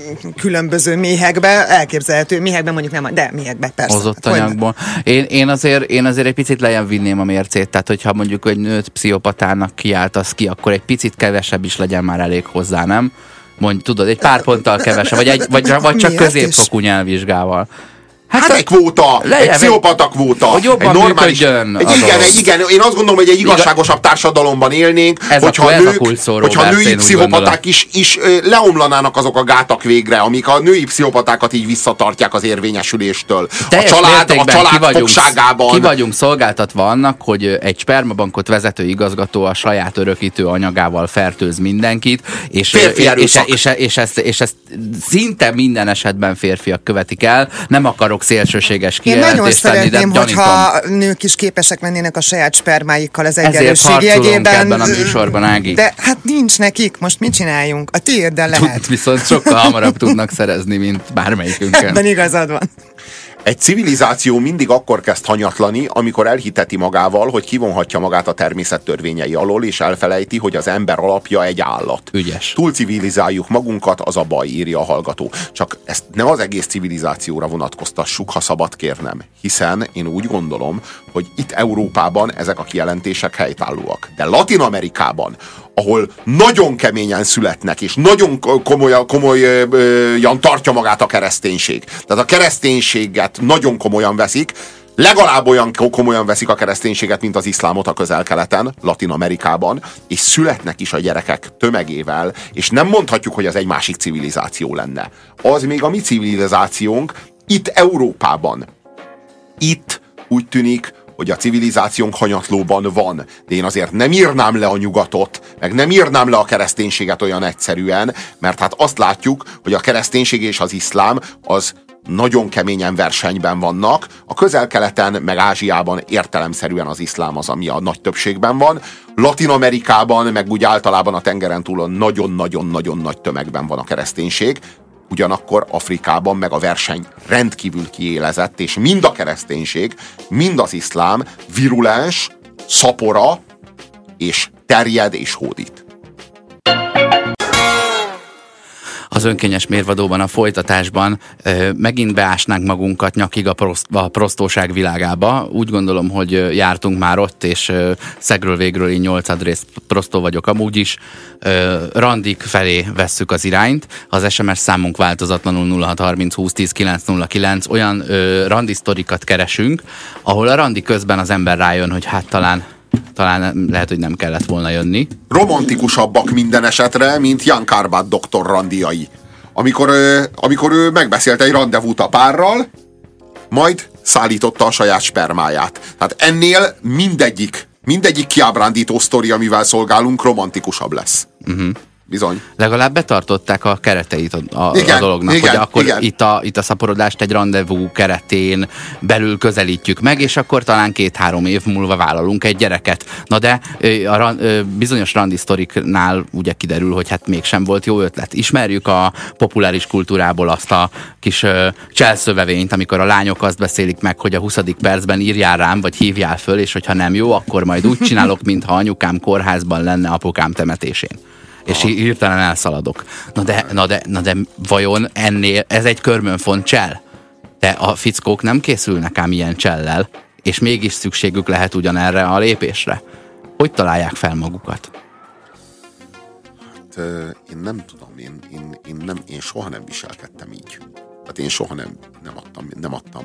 különböző méhekbe, elképzelhető méhekbe, mondjuk nem, de méhekbe persze. Hozott anyagból. Én azért egy picit lejjebb vinném a mércét, tehát hogyha mondjuk egy nőt pszichopatának kiáltasz ki, akkor egy picit kevesebb is legyen már elég hozzá, nem? Mondj, tudod, egy pár ponttal kevesebb, vagy csak középfokú nyelvvizsgával. Hát egy kvóta, egy pszichopata kvóta. Hogy jobban normális, igen, én azt gondolom, hogy egy igazságosabb társadalomban élnénk, hogyha női pszichopaták is leomlanának azok a gátak végre, amik a női pszichopatákat így visszatartják az érvényesüléstől. A család fogságában. Ki vagyunk szolgáltatva annak, hogy egy spermabankot vezető igazgató a saját örökítő anyagával fertőz mindenkit, és ezt szinte minden esetben férfiak követik el. Nem akarok szélsőséges kijelentést. Én nagyon szeretném, hogyha nők is képesek lennének a saját spermáikkal az egyenlőség jegyében. Ebben a műsorban, Ági. De hát nincs nekik, most mit csináljunk? A tiéddel lehet. Viszont sokkal hamarabb tudnak szerezni, mint bármelyikünkön. Ebben igazad van. Egy civilizáció mindig akkor kezd hanyatlani, amikor elhiteti magával, hogy kivonhatja magát a természet törvényei alól, és elfelejti, hogy az ember alapja egy állat. Ügyes. Túl civilizáljuk magunkat, az a baj, írja a hallgató. Csak ezt nem az egész civilizációra vonatkoztassuk, ha szabad kérnem. Hiszen én úgy gondolom, hogy itt Európában ezek a kijelentések helytállóak. De Latin-Amerikában, ahol nagyon keményen születnek, és nagyon komolyan tartja magát a kereszténység. Tehát a kereszténységet nagyon komolyan veszik, legalább olyan komolyan veszik a kereszténységet, mint az iszlámot a Közel-Keleten, Latin-Amerikában, és születnek is a gyerekek tömegével, és nem mondhatjuk, hogy az egy másik civilizáció lenne. Az még a mi civilizációnk itt Európában. Itt úgy tűnik, hogy a civilizációnk hanyatlóban van. De én azért nem írnám le a nyugatot, meg nem írnám le a kereszténységet olyan egyszerűen, mert hát azt látjuk, hogy a kereszténység és az iszlám az nagyon keményen versenyben vannak. A Közel-Keleten, meg Ázsiában értelemszerűen az iszlám az, ami a nagy többségben van. Latin-Amerikában, meg úgy általában a tengeren túlon nagyon-nagyon-nagyon nagy tömegben van a kereszténység. Ugyanakkor Afrikában meg a verseny rendkívül kiélezett, és mind a kereszténység, mind az iszlám virulens, szapora, és terjed és hódít. Az önkényes mérvadóban, a folytatásban megint beásnánk magunkat nyakig a prostóság világába. Úgy gondolom, hogy jártunk már ott, és szegről végről én 8 rész prostó vagyok amúgy is. Randik felé vesszük az irányt. Az SMS számunk változatlanul 0630 20 10 909. Olyan randisztorikat keresünk, ahol a randi közben az ember rájön, hogy hát talán lehet, hogy nem kellett volna romantikusabbak minden esetre, mint Jan Kárpát doktor randiai. Amikor ő megbeszélt egy rendezvút a párral, majd szállította a saját spermáját. Tehát ennél mindegyik kiábrándító sztori, amivel szolgálunk, romantikusabb lesz. Uh-huh. Bizony. Legalább betartották a kereteit a dolognak, hogy akkor itt a szaporodást egy rendezvú keretén belül közelítjük meg, és akkor talán 2-3 év múlva vállalunk egy gyereket. Na de bizonyos randisztoriknál ugye kiderül, hogy hát mégsem volt jó ötlet. Ismerjük a populáris kultúrából azt a kis cselszövevényt, amikor a lányok azt beszélik meg, hogy a 20. percben írjál rám, vagy hívjál föl, és hogyha nem jó, akkor majd úgy csinálok, mintha anyukám kórházban lenne apukám temetésén. És hirtelen elszaladok. Na de vajon ennél, ez egy körmönfont csel? De a fickók nem készülnek ám ilyen csellel, és mégis szükségük lehet ugyanerre a lépésre. Hogy találják fel magukat? Hát én nem tudom, én soha nem viselkedtem így. Hát én soha nem adtam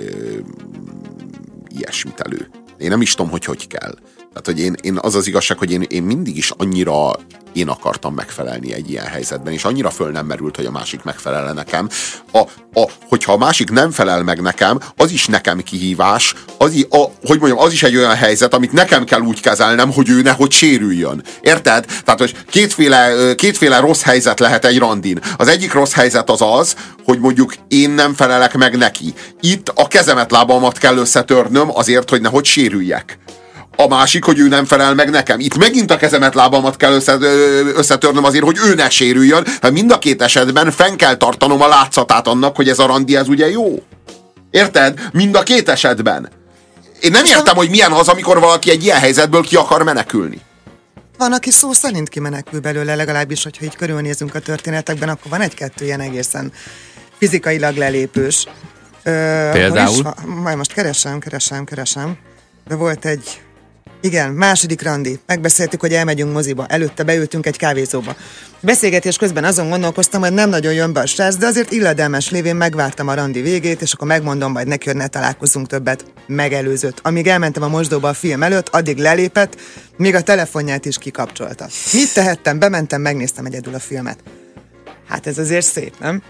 ilyesmit elő. Én nem is tudom, hogy kell. Tehát, hogy én az az igazság, hogy én mindig is annyira én akartam megfelelni egy ilyen helyzetben, és annyira föl nem merült, hogy a másik megfelel nekem. Hogyha a másik nem felel meg nekem, az is nekem kihívás, az is egy olyan helyzet, amit nekem kell úgy kezelnem, hogy ő nehogy sérüljön. Érted? Tehát, hogy kétféle rossz helyzet lehet egy randin. Az egyik rossz helyzet az, hogy mondjuk én nem felelek meg neki. Itt a kezemet, lábamat kell összetörnöm azért, hogy nehogy sérüljek. A másik, hogy ő nem felel meg nekem. Itt megint a kezemet, lábamat kell összetörnöm azért, hogy ő ne sérüljön. Mind a két esetben fenn kell tartanom a látszatát annak, hogy ez a randi, ez ugye jó. Érted? Mind a két esetben. Én nem értem, hogy milyen az, amikor valaki egy ilyen helyzetből ki akar menekülni. Van, aki szó szerint kimenekül belőle, legalábbis, hogyha így körülnézünk a történetekben, akkor van egy-kettő ilyen egészen fizikailag lelépős. Például? Majd most keresem. De volt egy... Igen, második randi. Megbeszéltük, hogy elmegyünk moziba. Előtte beültünk egy kávézóba. Beszélgetés közben azon gondolkoztam, hogy nem nagyon jön be a srác, de azért illedelmes lévén megvártam a randi végét, és akkor megmondom majd neki, hogy ne találkozzunk többet. Megelőzött. Amíg elmentem a mosdóba a film előtt, addig lelépett, még a telefonját is kikapcsolta. Mit tehettem? Bementem, megnéztem egyedül a filmet. Hát ez azért szép, nem?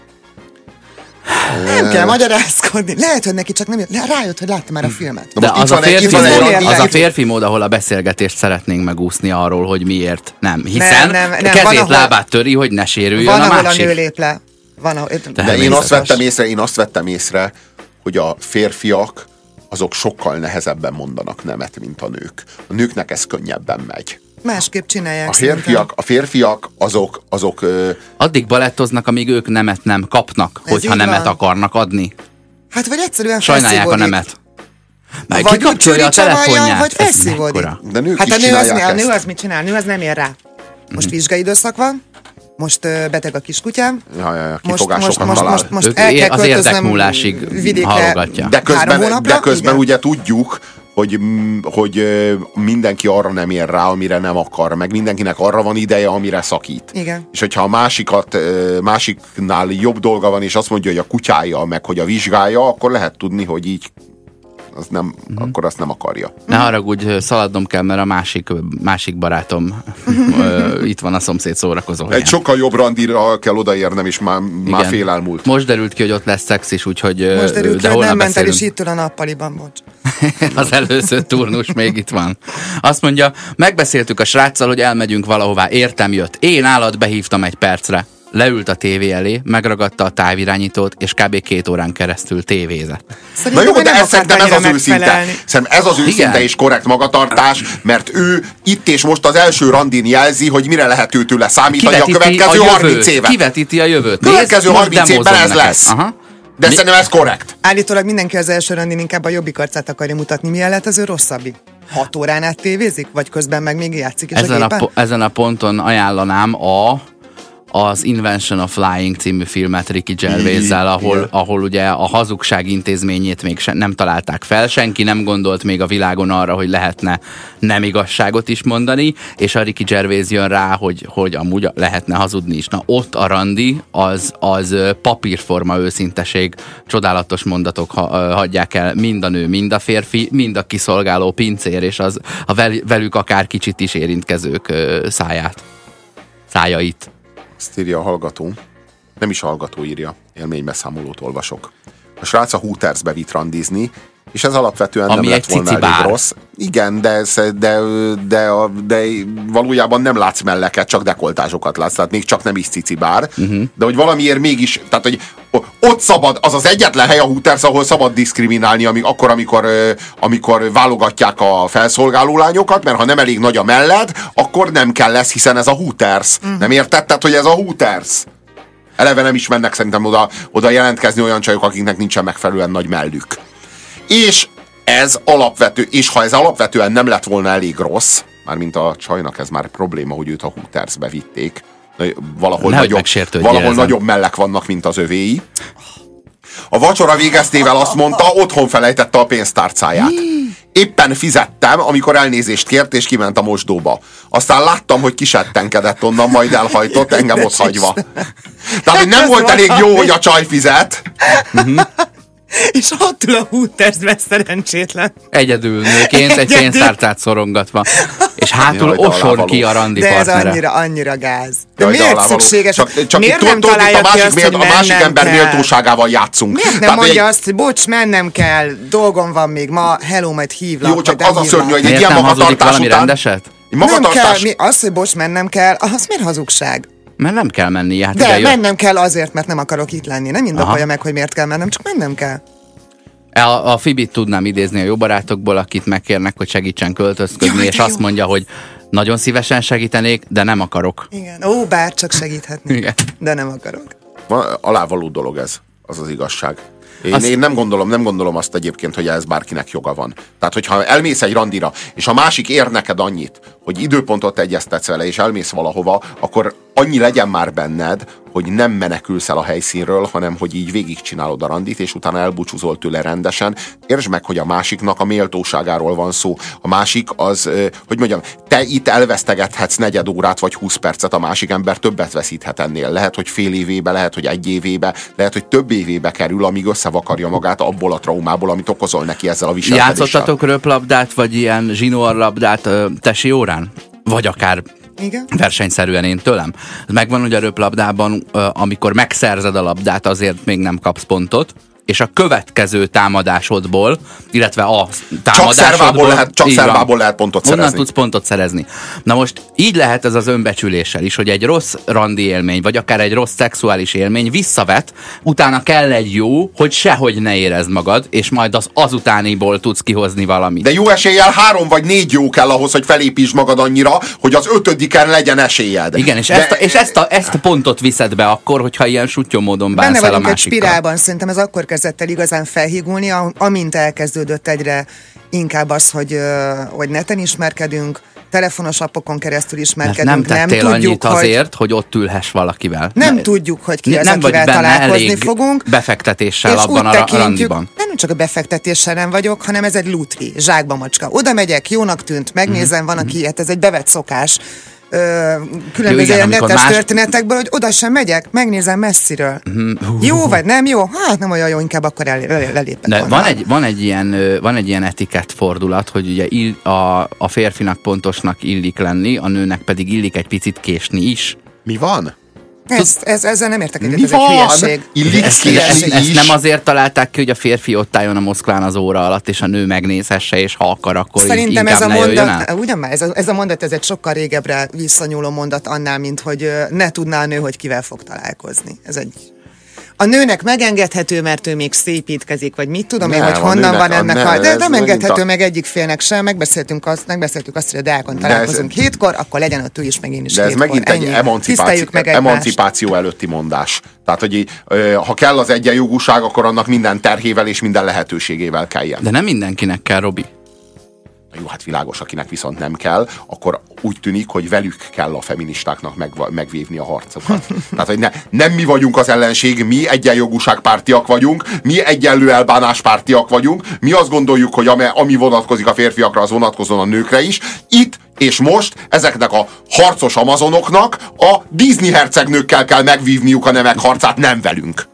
Nem kell magyarázkodni. Lehet, hogy neki csak nem jött. Rájött, hogy látta már a filmet. De az a férfi mód, ahol a beszélgetést szeretnénk megúszni arról, hogy miért nem. Hiszen nem, kezét, lábát töri, hogy ne sérüljön a másik. Van, ahol a nő lép le. De én azt vettem észre, hogy a férfiak azok sokkal nehezebben mondanak nemet, mint a nők. A nőknek ez könnyebben megy. Másképp csinálják. A férfiak azok addig balettoznak, amíg ők nemet nem kapnak, hogyha nemet akarnak adni. Hát vagy egyszerűen sajnálják a nemet. Vagy kikapcsolja a telefonját. Vagy felszívódik. De nők hát is a nő az mit csinál? A nő az nem ér rá. Most vizsgai időszak van, most beteg a kiskuttyám. Most el kell az érdekmúlásig halogatja. De közben ugye tudjuk, hogy mindenki arra nem ér rá, amire nem akar, meg mindenkinek arra van ideje, amire szakít. Igen. És hogyha a másiknál jobb dolga van, és azt mondja, hogy a kutyája, meg hogy a vizsgája, akkor lehet tudni, hogy így az nem, akkor azt nem akarja. Ne haragudj, szaladnom kell, mert a másik barátom itt van a szomszéd szórakozóján. Egy sokkal jobb randira kell odaérnem, és már fél elmúlt. Most derült ki, hogy ott lesz szex is, úgyhogy most derült ki, hogy nem ment el, és itt ül a nappaliban, bocs. Az előző turnus még itt van. Azt mondja, megbeszéltük a sráccal, hogy elmegyünk valahová, értem jött. Én állat behívtam egy percre. Leült a tévé elé, megragadta a távirányítót, és kb. 2 órán keresztül tévézett. Na jó, de ez szerintem ez az őszinte. Szerintem ez az őszinte és korrekt magatartás, mert ő itt és most az első randin jelzi, hogy mire lehet őtőle számítani a következő 30 évet. Kivetíti a jövőt. Következő 30 évben ez lesz. Aha. De szerintem ez korrekt. Állítólag mindenki az első randin inkább a jobbik arcát akarja mutatni. Milyen lehet az ő rosszabbik? 6 órán át tévézik? Vagy közben meg még játszik is ezen a ponton ajánlanám az Invention of Lying című filmet Ricky Gervaisszel, ahol ugye a hazugság intézményét még nem találták fel, senki nem gondolt még a világon arra, hogy lehetne nem igazságot is mondani, és a Ricky Gervais jön rá, hogy amúgy lehetne hazudni is. Na ott a randi, az papírforma őszinteség, csodálatos mondatok hagyják el mind a nő, mind a férfi, mind a kiszolgáló pincér, és a velük akár kicsit is érintkezők szájait. Ezt írja a hallgató. Nem is a hallgató írja, élménybeszámolót olvasok. A srác a Hootersbe vitt randizni, és ez alapvetően ami nem lett volna elég rossz. Igen, de valójában nem látsz melleket, csak dekoltázsokat látsz, tehát még csak nem is cici bár. De hogy valamiért mégis, tehát hogy ott szabad, az az egyetlen hely a Hooters, ahol szabad diszkriminálni, amikor válogatják a felszolgáló lányokat, mert ha nem elég nagy a melled, akkor nem kell lesz, hiszen ez a Hooters. Nem értetted, hogy ez a Hooters? Eleve nem is mennek szerintem oda jelentkezni olyan csajok, akiknek nincsen megfelelően nagy mellük. És ez alapvető, és ha ez alapvetően nem lett volna elég rossz, mármint a csajnak ez már probléma, hogy őt a Hootersbe vitték, valahol nagyobb mellek vannak, mint az övéi. A vacsora végeztével azt mondta, otthon felejtette a pénztárcáját. Éppen fizettem, amikor elnézést kért, és kiment a mosdóba. Aztán láttam, hogy kisettenkedett onnan, majd elhajtott, engem ott hagyva. Tehát, hogy nem volt elég jó, hogy a csaj fizet. És ott ül a Hootersben szerencsétlen. Egyedül nőként, egy pénztárcát szorongatva. És hátul osor ki a randi partnere. De ez annyira gáz. De miért szükséges? Csak miért nem találja ki azt, hogy a másik ember méltóságával játszunk. Miért nem mondja azt, hogy bocs, mennem kell, dolgom van még ma, hello, majd hívlak. Jó, csak az a szörnyű, hogy egy ilyen magatartás után... rendeset? Nem kell, az, hogy bocs, mennem kell, az miért hazugság? Mert nem kell menni. Hát de mennem kell azért, mert nem akarok itt lenni. Nem indokolja meg, hogy miért kell mennem, csak mennem kell. A Fibit tudnám idézni a jó barátokból, akit megkérnek, hogy segítsen költözködni, és azt mondja, hogy nagyon szívesen segítenék, de nem akarok. Igen, bár csak segíthetnék, de nem akarok. Alávaló dolog ez, az az igazság. Én nem gondolom azt egyébként, hogy ez bárkinek joga van. Tehát, hogyha elmész egy randira, és a másik ér neked annyit, hogy időpontot egyeztetsz vele, és elmész valahova, akkor annyi legyen már benned, hogy nem menekülsz el a helyszínről, hanem hogy így végigcsinálod a randit, és utána elbúcsúzol tőle rendesen. Értsd meg, hogy a másiknak a méltóságáról van szó. A másik az, hogy mondjam, te itt elvesztegethetsz negyed órát vagy 20 percet, a másik ember többet veszíthet ennél. Lehet, hogy fél évébe, lehet, hogy egy évébe, lehet, hogy több évébe kerül, amíg összevakarja magát abból a traumából, amit okozol neki ezzel a viselkedéssel. Játszottatok röplabdát, vagy ilyen zsinórlabdát tesi órán? Vagy akár Igen? versenyszerűen én tőlem. Megvan ugye a röplabdában, amikor megszerzed a labdát, azért még nem kapsz pontot, és a következő támadásodból, illetve a támadásodból... Csak szervából lehet pontot szerezni. Onnan tudsz pontot szerezni. Na most így lehet ez az önbecsüléssel is, hogy egy rossz randi élmény, vagy akár egy rossz szexuális élmény visszavet, utána kell egy jó, hogy sehogy ne érezd magad, és majd az azutániból tudsz kihozni valamit. De jó eséllyel 3 vagy 4 jó kell ahhoz, hogy felépítsd magad annyira, hogy az 5-en legyen esélyed. Igen, és ezt a pontot viszed be akkor, hogyha ilyen sutyó módon bánsz el a másikkal. Benne vagyunk egy spirálban, szerintem ez akkor kezdett el igazán felhígulni, amint elkezdődött egyre inkább az, hogy neten ismerkedünk, telefonos appokon keresztül ismerkedünk. Nem tettél annyit azért, hogy ott ülhess valakivel. Nem tudjuk, hogy ki az, akivel találkozni fogunk. Befektetéssel abban a randiban. Nem csak a befektetéssel nem vagyok, hanem ez egy lutri, zsákba macska. Oda megyek, jónak tűnt, megnézem, van aki, hát ez egy bevett szokás. Különböző ilyen netes történetekből, hogy oda sem megyek, megnézem messziről. Jó vagy nem jó? Hát nem olyan jó, inkább akkor lelépek. Van egy ilyen etikett fordulat, hogy ugye a férfinak pontosnak illik lenni, a nőnek pedig illik egy picit késni is. Mi van? Ezzel nem értek egyet, ez egy hülyeség. Ezt nem azért találták ki, hogy a férfi ott álljon a Moszkván az óra alatt, és a nő megnézhesse, és ha akar, akkor szerintem ez a mondat, ugyan már, ez a mondat, ez egy sokkal régebbre visszanyúló mondat annál, mint hogy ne tudná a nő, hogy kivel fog találkozni. Ez egy... A nőnek megengedhető, mert ő még szépítkezik, vagy mit tudom én, hogy honnan van ennek a... De nem engedhető meg egyik félnek sem, megbeszéltük azt, hogy a Deákon találkozunk 7-kor, akkor legyen ott ő is, meg én is 7-kor. De ez megint egy emancipáció előtti mondás. Tehát, hogy ha kell az egyenjogúság, akkor annak minden terhével és minden lehetőségével kelljen. De nem mindenkinek kell, Robi. Jó, hát világos, akinek viszont nem kell, akkor úgy tűnik, hogy velük kell a feministáknak megvívni a harcokat. Tehát, hogy nem mi vagyunk az ellenség, mi egyenjogúságpártiak vagyunk, mi egyenlő elbánáspártiak vagyunk, mi azt gondoljuk, hogy ami vonatkozik a férfiakra, az vonatkozon a nőkre is. Itt és most ezeknek a harcos amazonoknak a Disney hercegnőkkel kell megvívniuk a nemek harcát, nem velünk.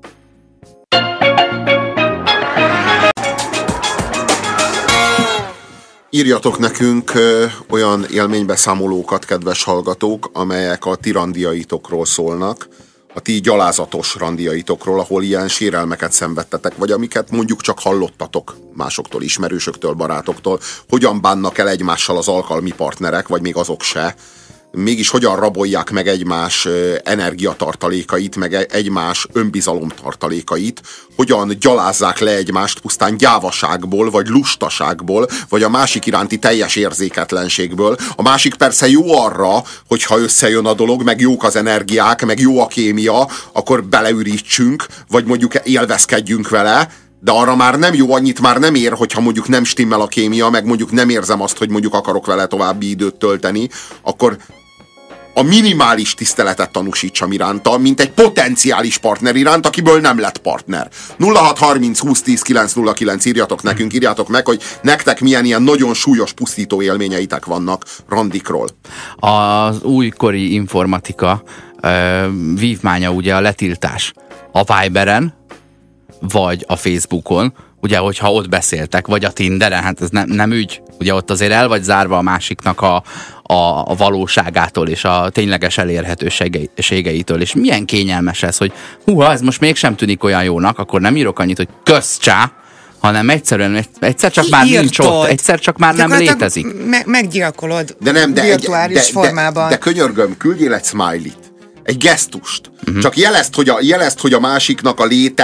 Írjatok nekünk olyan élménybeszámolókat, kedves hallgatók, amelyek a ti randiaitokról szólnak, a ti gyalázatos randiaitokról, ahol ilyen sérelmeket szenvedtetek, vagy amiket mondjuk csak hallottatok másoktól, ismerősöktől, barátoktól, hogyan bánnak el egymással az alkalmi partnerek, vagy még azok se. Mégis hogyan rabolják meg egymás energiatartalékait, meg egymás önbizalomtartalékait, hogyan gyalázzák le egymást pusztán gyávaságból, vagy lustaságból, vagy a másik iránti teljes érzéketlenségből. A másik persze jó arra, hogyha összejön a dolog, meg jók az energiák, meg jó a kémia, akkor beleürítsünk, vagy mondjuk élvezkedjünk vele, de arra már nem jó, annyit már nem ér, hogyha mondjuk nem stimmel a kémia, meg mondjuk nem érzem azt, hogy mondjuk akarok vele további időt tölteni, akkor a minimális tiszteletet tanúsítsam iránta, mint egy potenciális partner iránt, akiből nem lett partner. 0630 20 10 909 írjatok nekünk, írjátok meg, hogy nektek milyen ilyen nagyon súlyos pusztító élményeitek vannak randikról. Az újkori informatika vívmánya ugye a letiltás. A Viberen, vagy a Facebookon, ugye, hogyha ott beszéltek, vagy a Tinderen, hát ez nem ügy. Ugye ott azért el vagy zárva a másiknak a valóságától és a tényleges elérhetőségeitől. És milyen kényelmes ez, hogy húha, ez most mégsem tűnik olyan jónak, akkor nem írok annyit, hogy kösz csá, hanem egyszerűen, egyszer csak már nincs ott, egyszer csak már nem létezik. Meggyilkolod de virtuális formában. De könyörgöm, küldjél egy smiley-t, egy gesztust. Csak jelezd, hogy a másiknak a léte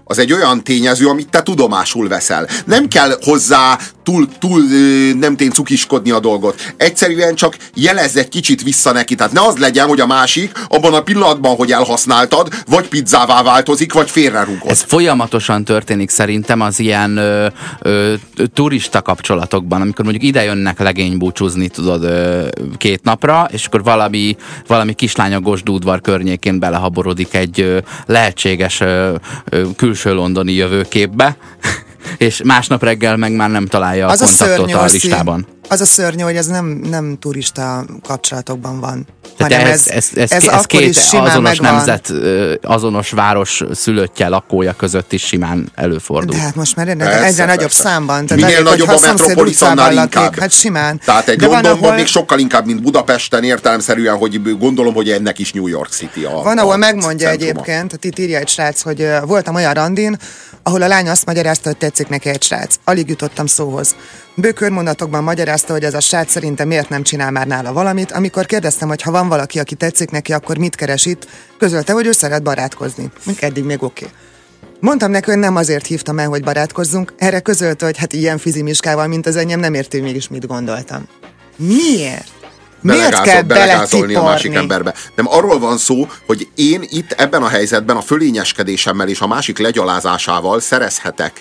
az egy olyan tényező, amit te tudomásul veszel. Nem kell hozzá túl nem tény cukiskodni a dolgot. Egyszerűen csak jelezz egy kicsit vissza neki. Tehát ne az legyen, hogy a másik abban a pillanatban, hogy elhasználtad, vagy pizzává változik, vagy félrerúgod. Ez folyamatosan történik szerintem az ilyen turista kapcsolatokban, amikor mondjuk ide jönnek legénybúcsúzni, tudod, 2 napra, és akkor valami kislány a Gosd udvar környékén belehaborodik egy lehetséges külső londoni jövőképbe, és másnap reggel meg már nem találja a kontaktot a listában. Az a szörnyű, hogy ez nem turista kapcsolatokban van. Tehát ez két azonos nemzet, azonos város szülöttje, lakója között is simán előfordul. De hát most már egyre nagyobb számban. Tehát minél nagyobb a metropolis, annál inkább. Hát simán. Tehát egy Londonban még sokkal inkább, mint Budapesten, értelemszerűen, hogy gondolom, hogy ennek is New York City a van, ahol megmondja egyébként, itt írja egy srác, hogy voltam olyan randin, ahol a lány azt magyarázta, hogy tetszik neki egy srác. Alig jutottam szóhoz. Bőkörmondatokban magyarázta, hogy ez a srác szerintem miért nem csinál már nála valamit. Amikor kérdeztem, hogy ha van valaki, aki tetszik neki, akkor mit keres itt, közölte, hogy ő szeret barátkozni. Eddig még oké. Mondtam neki, hogy nem azért hívtam el, hogy barátkozzunk. Erre közölte, hogy hát ilyen fizimiskával, mint az enyém, nem érti, mégis mit gondoltam. Miért? Miért kell belegázolni a másik emberbe? Nem, arról van szó, hogy én itt ebben a helyzetben a fölényeskedésemmel és a másik legyalázásával szerezhetek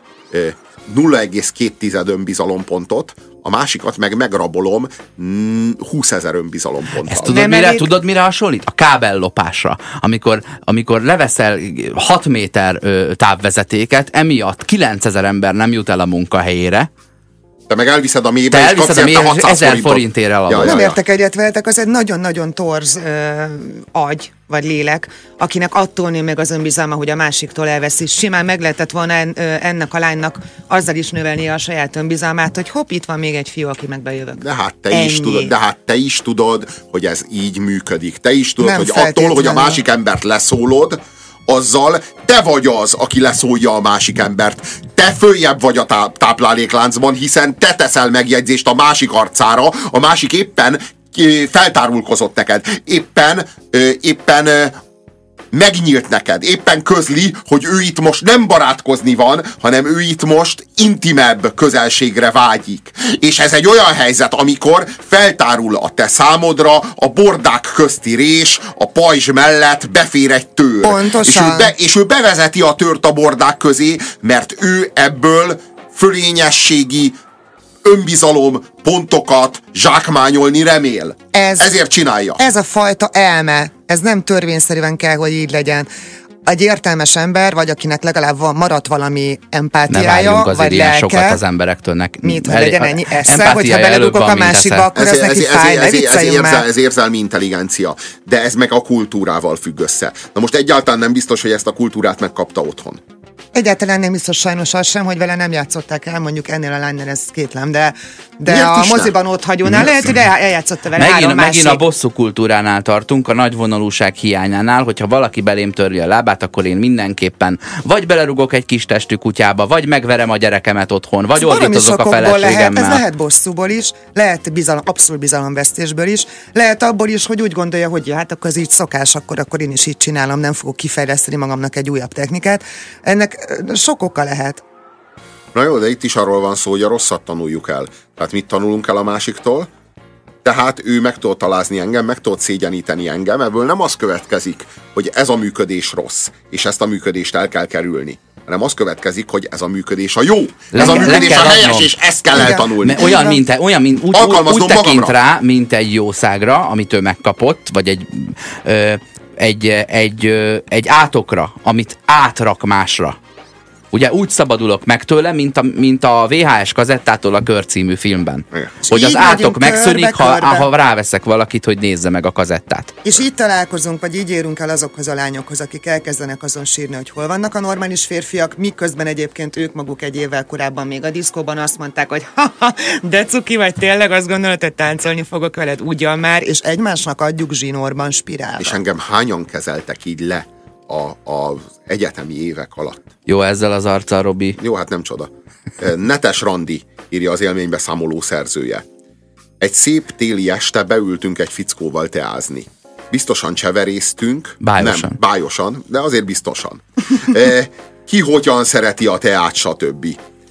0,2 önbizalompontot, a másikat meg megrabolom 20 000 önbizalomponttal. Ezt tudod, mire hasonlít? A kábellopásra. Amikor leveszel 6 méter távvezetéket, emiatt 9000 ember nem jut el a munkahelyére, te meg elviszed a mélybe, és kapsz érte 600 1000 forintért eladod. Nem értek egyet veletek, az egy nagyon-nagyon torz agy, vagy lélek, akinek attól nő meg az önbizalma, hogy a másiktól elveszi. Simán meg lehetett volna ennek a lánynak azzal is növelnie a saját önbizalmát, hogy hopp, itt van még egy fiú, aki meg bejövök. De hát te is tudod, hogy ez így működik. Te is tudod, nem hogy attól, hogy a másik embert leszólod, azzal te vagy az, aki leszólja a másik embert. Te följebb vagy a táplálékláncban, hiszen te teszel megjegyzést a másik arcára, a másik éppen feltárulkozott neked. Éppen megnyílt neked, éppen közli, hogy ő itt most nem barátkozni van, hanem ő itt most intimebb közelségre vágyik. És ez egy olyan helyzet, amikor feltárul a te számodra a bordák közti rés, a pajzs mellett befér egy tőr. Pontosan. És ő bevezeti a tört a bordák közé, mert ő ebből fölényességi önbizalom pontokat zsákmányolni remél. Ezért csinálja. Ez a fajta elme, ez nem törvényszerűen kell, hogy így legyen. Egy értelmes ember, vagy akinek legalább maradt valami empátiája, vagy lelke. Sokat az emberektől. Mit, hogy legyen ennyi esze, hogyha beledugok a másikba, akkor ez neki fáj, ne vicceljünk már. Ez érzelmi intelligencia, de ez meg a kultúrával függ össze. Na most egyáltalán nem biztos, hogy ezt a kultúrát megkapta otthon. Egyáltalán nem biztos sajnos az sem, hogy vele nem játszották el, mondjuk ennél a lánynál ez kétlem, de a moziban ott hagyónál lehet, hogy eljátszotta vele megint a bosszú kultúránál tartunk, a nagyvonalúság hiányánál, hogyha valaki belém törli a lábát, akkor én mindenképpen vagy belerugok egy kis testű kutyába, vagy megverem a gyerekemet otthon, vagy ordítozok a feleségemmel. Ez lehet bosszúból is, lehet abszolút bizalomvesztésből is, lehet abból is, hogy úgy gondolja, hogy ja, hát akkor ez így szokás, akkor én is így csinálom, nem fogok kifejleszteni magamnak egy újabb technikát. Ennek sok oka lehet. Na jó, de itt is arról van szó, hogy a rosszat tanuljuk el. Tehát mit tanulunk el a másiktól? Tehát ő meg tud talázni engem, meg tud szégyeníteni engem, ebből nem az következik, hogy ez a működés rossz, és ezt a működést el kell kerülni. Hanem az következik, hogy ez a működés a jó, ez a működés a helyes, és ezt kell eltanulni. Úgy tekint rá, mint egy jószágra, amit ő megkapott, vagy egy átokra, amit átrak másra. Ugye úgy szabadulok meg tőle, mint a VHS kazettától a Kör című filmben. Igen. Hogy az átok megszűnik, ha ráveszek valakit, hogy nézze meg a kazettát. És így találkozunk, vagy így érünk el azokhoz a lányokhoz, akik elkezdenek azon sírni, hogy hol vannak a normális férfiak, miközben egyébként ők maguk egy évvel korábban még a diszkóban azt mondták, hogy ha, de cuki vagy, tényleg azt gondolod, hogy táncolni fogok veled, ugyan már, és egymásnak adjuk zsinórban spirálva. És engem hányan kezeltek így le az egyetemi évek alatt? Jó ezzel az arccal, Robi. Jó, hát nem csoda. Netes Randi, írja az élménybeszámoló szerzője. Egy szép téli este beültünk egy fickóval teázni. Biztosan cseverésztünk. Bájosan. Nem, bájosan, de azért biztosan. ki hogyan szereti a teát, stb.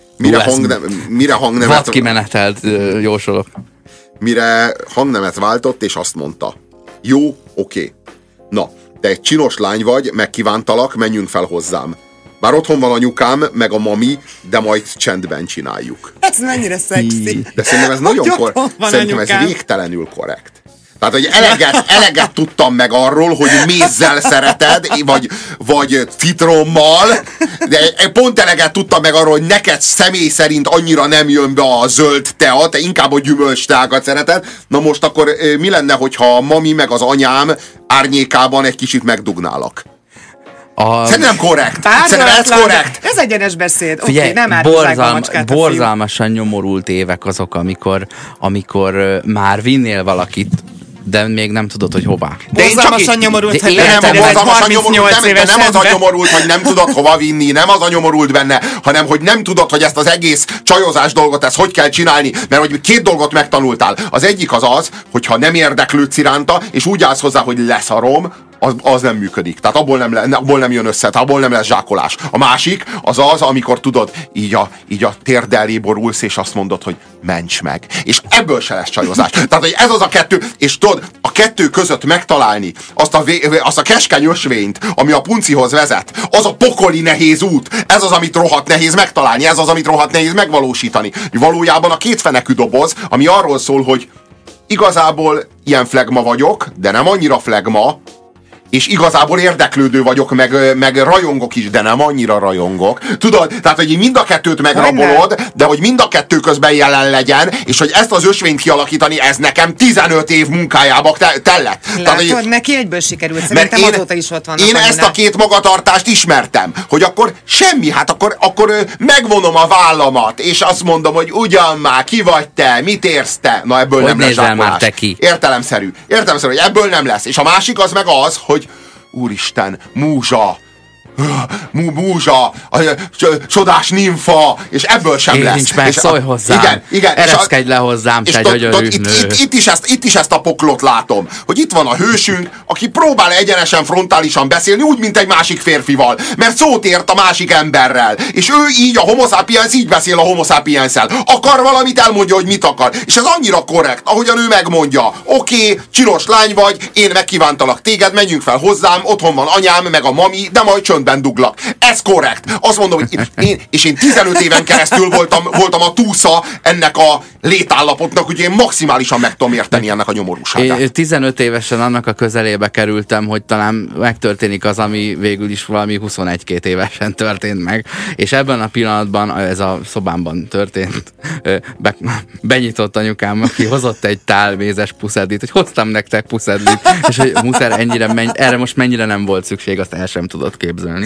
Mire hangnemet... Vadkimenetelt jósolok. Mire hangnemet váltott, és azt mondta: jó, oké. Na, te egy csinos lány vagy, megkívántalak, menjünk fel hozzám. Bár otthon van anyukám, meg a mami, de majd csendben csináljuk. Ez mennyire szexi. De szerintem ez nagyon szerintem ez végtelenül korrekt. Tehát, hogy eleget tudtam meg arról, hogy mézzel szereted, vagy citrommal, de pont eleget tudtam meg arról, hogy neked személy szerint annyira nem jön be a zöld tea, te inkább a gyümölcs teákat szereted. Na most akkor mi lenne, hogyha a mami meg az anyám árnyékában egy kicsit megdugnálak? Szerintem korrekt. Szerintem ez korrekt. Ez egyenes beszéd. Figyelj, nem borzalmasan nyomorult évek azok, amikor már vinnél valakit, de még nem tudod, hogy hová. Borzalmasan nyomorult, hogy nem az a nyomorult, hogy nem tudod hova vinni, nem az a nyomorult benne, hanem hogy nem tudod, hogy ezt az egész csajozás dolgot, ezt hogy kell csinálni, mert hogy két dolgot megtanultál. Az egyik az, hogyha nem érdeklődsz iránta, és úgy állsz hozzá, hogy leszarom, az nem működik. Tehát abból nem jön össze, tehát abból nem lesz zsákolás. A másik az, amikor tudod, így a térd elé borulsz, és azt mondod, hogy ments meg. És ebből se lesz csajozás. Tehát, hogy ez az a kettő, és tudod, a kettő között megtalálni azt a keskeny ösvényt, ami a puncihoz vezet, az a pokoli nehéz út. Ez az, amit rohadt nehéz megtalálni, ez az, amit rohadt nehéz megvalósítani. Valójában a kétfenekű doboz, ami arról szól, hogy igazából ilyen flegma vagyok, de nem annyira flegma, és igazából érdeklődő vagyok, meg rajongok is, de nem annyira rajongok. Tudod? Tehát, hogy mind a kettőt megrabolod, de hogy mind a kettő közben jelen legyen, és hogy ezt az ösvényt kialakítani, ez nekem 15 év munkájába tellett. Látod, neki egyből sikerült, szerintem azóta is ott vannak. Én ezt a két magatartást ismertem, hogy akkor semmi, hát akkor megvonom a vállamat, és azt mondom, hogy ugyan már, ki vagy te, mit érsz te? Na, ebből hogy nem lesz zsákolás. Értelemszerű, hogy ebből nem lesz. És a másik az meg az, hogy úristen, múzsa, csodás nimfa, és ebből sem lesz. Nincs meg, szólj hozzám. Igen. Ereszkedj le hozzám, te gyönyörű nő. Itt is ezt a poklot látom, hogy itt van a hősünk, aki próbál egyenesen, frontálisan beszélni, úgy, mint egy másik férfival, mert szót ért a másik emberrel, és ő így, a homo sapiens így beszél a homo sapienssel. Akar valamit, elmondja, hogy mit akar. És ez annyira korrekt, ahogyan ő megmondja. Oké, csinos lány vagy, én megkívántalak téged, menjünk fel hozzám, otthon van anyám, meg a mami, de majd csöndben duglak. Ez korrekt. Azt mondom, hogy én 15 éven keresztül voltam a túsza ennek a létállapotnak, hogy én maximálisan meg tudom érteni ennek a nyomorúságát. Én 15 évesen annak a közelébe kerültem, hogy talán megtörténik az, ami végül is valami 21-2 évesen történt meg, és ebben a pillanatban, ez a szobámban történt, benyitott anyukám, aki hozott egy tál mézes puszedlit, hogy hoztam nektek puszedlit, és hogy Muter, erre most mennyire nem volt szükség, azt el sem tudott képzelni.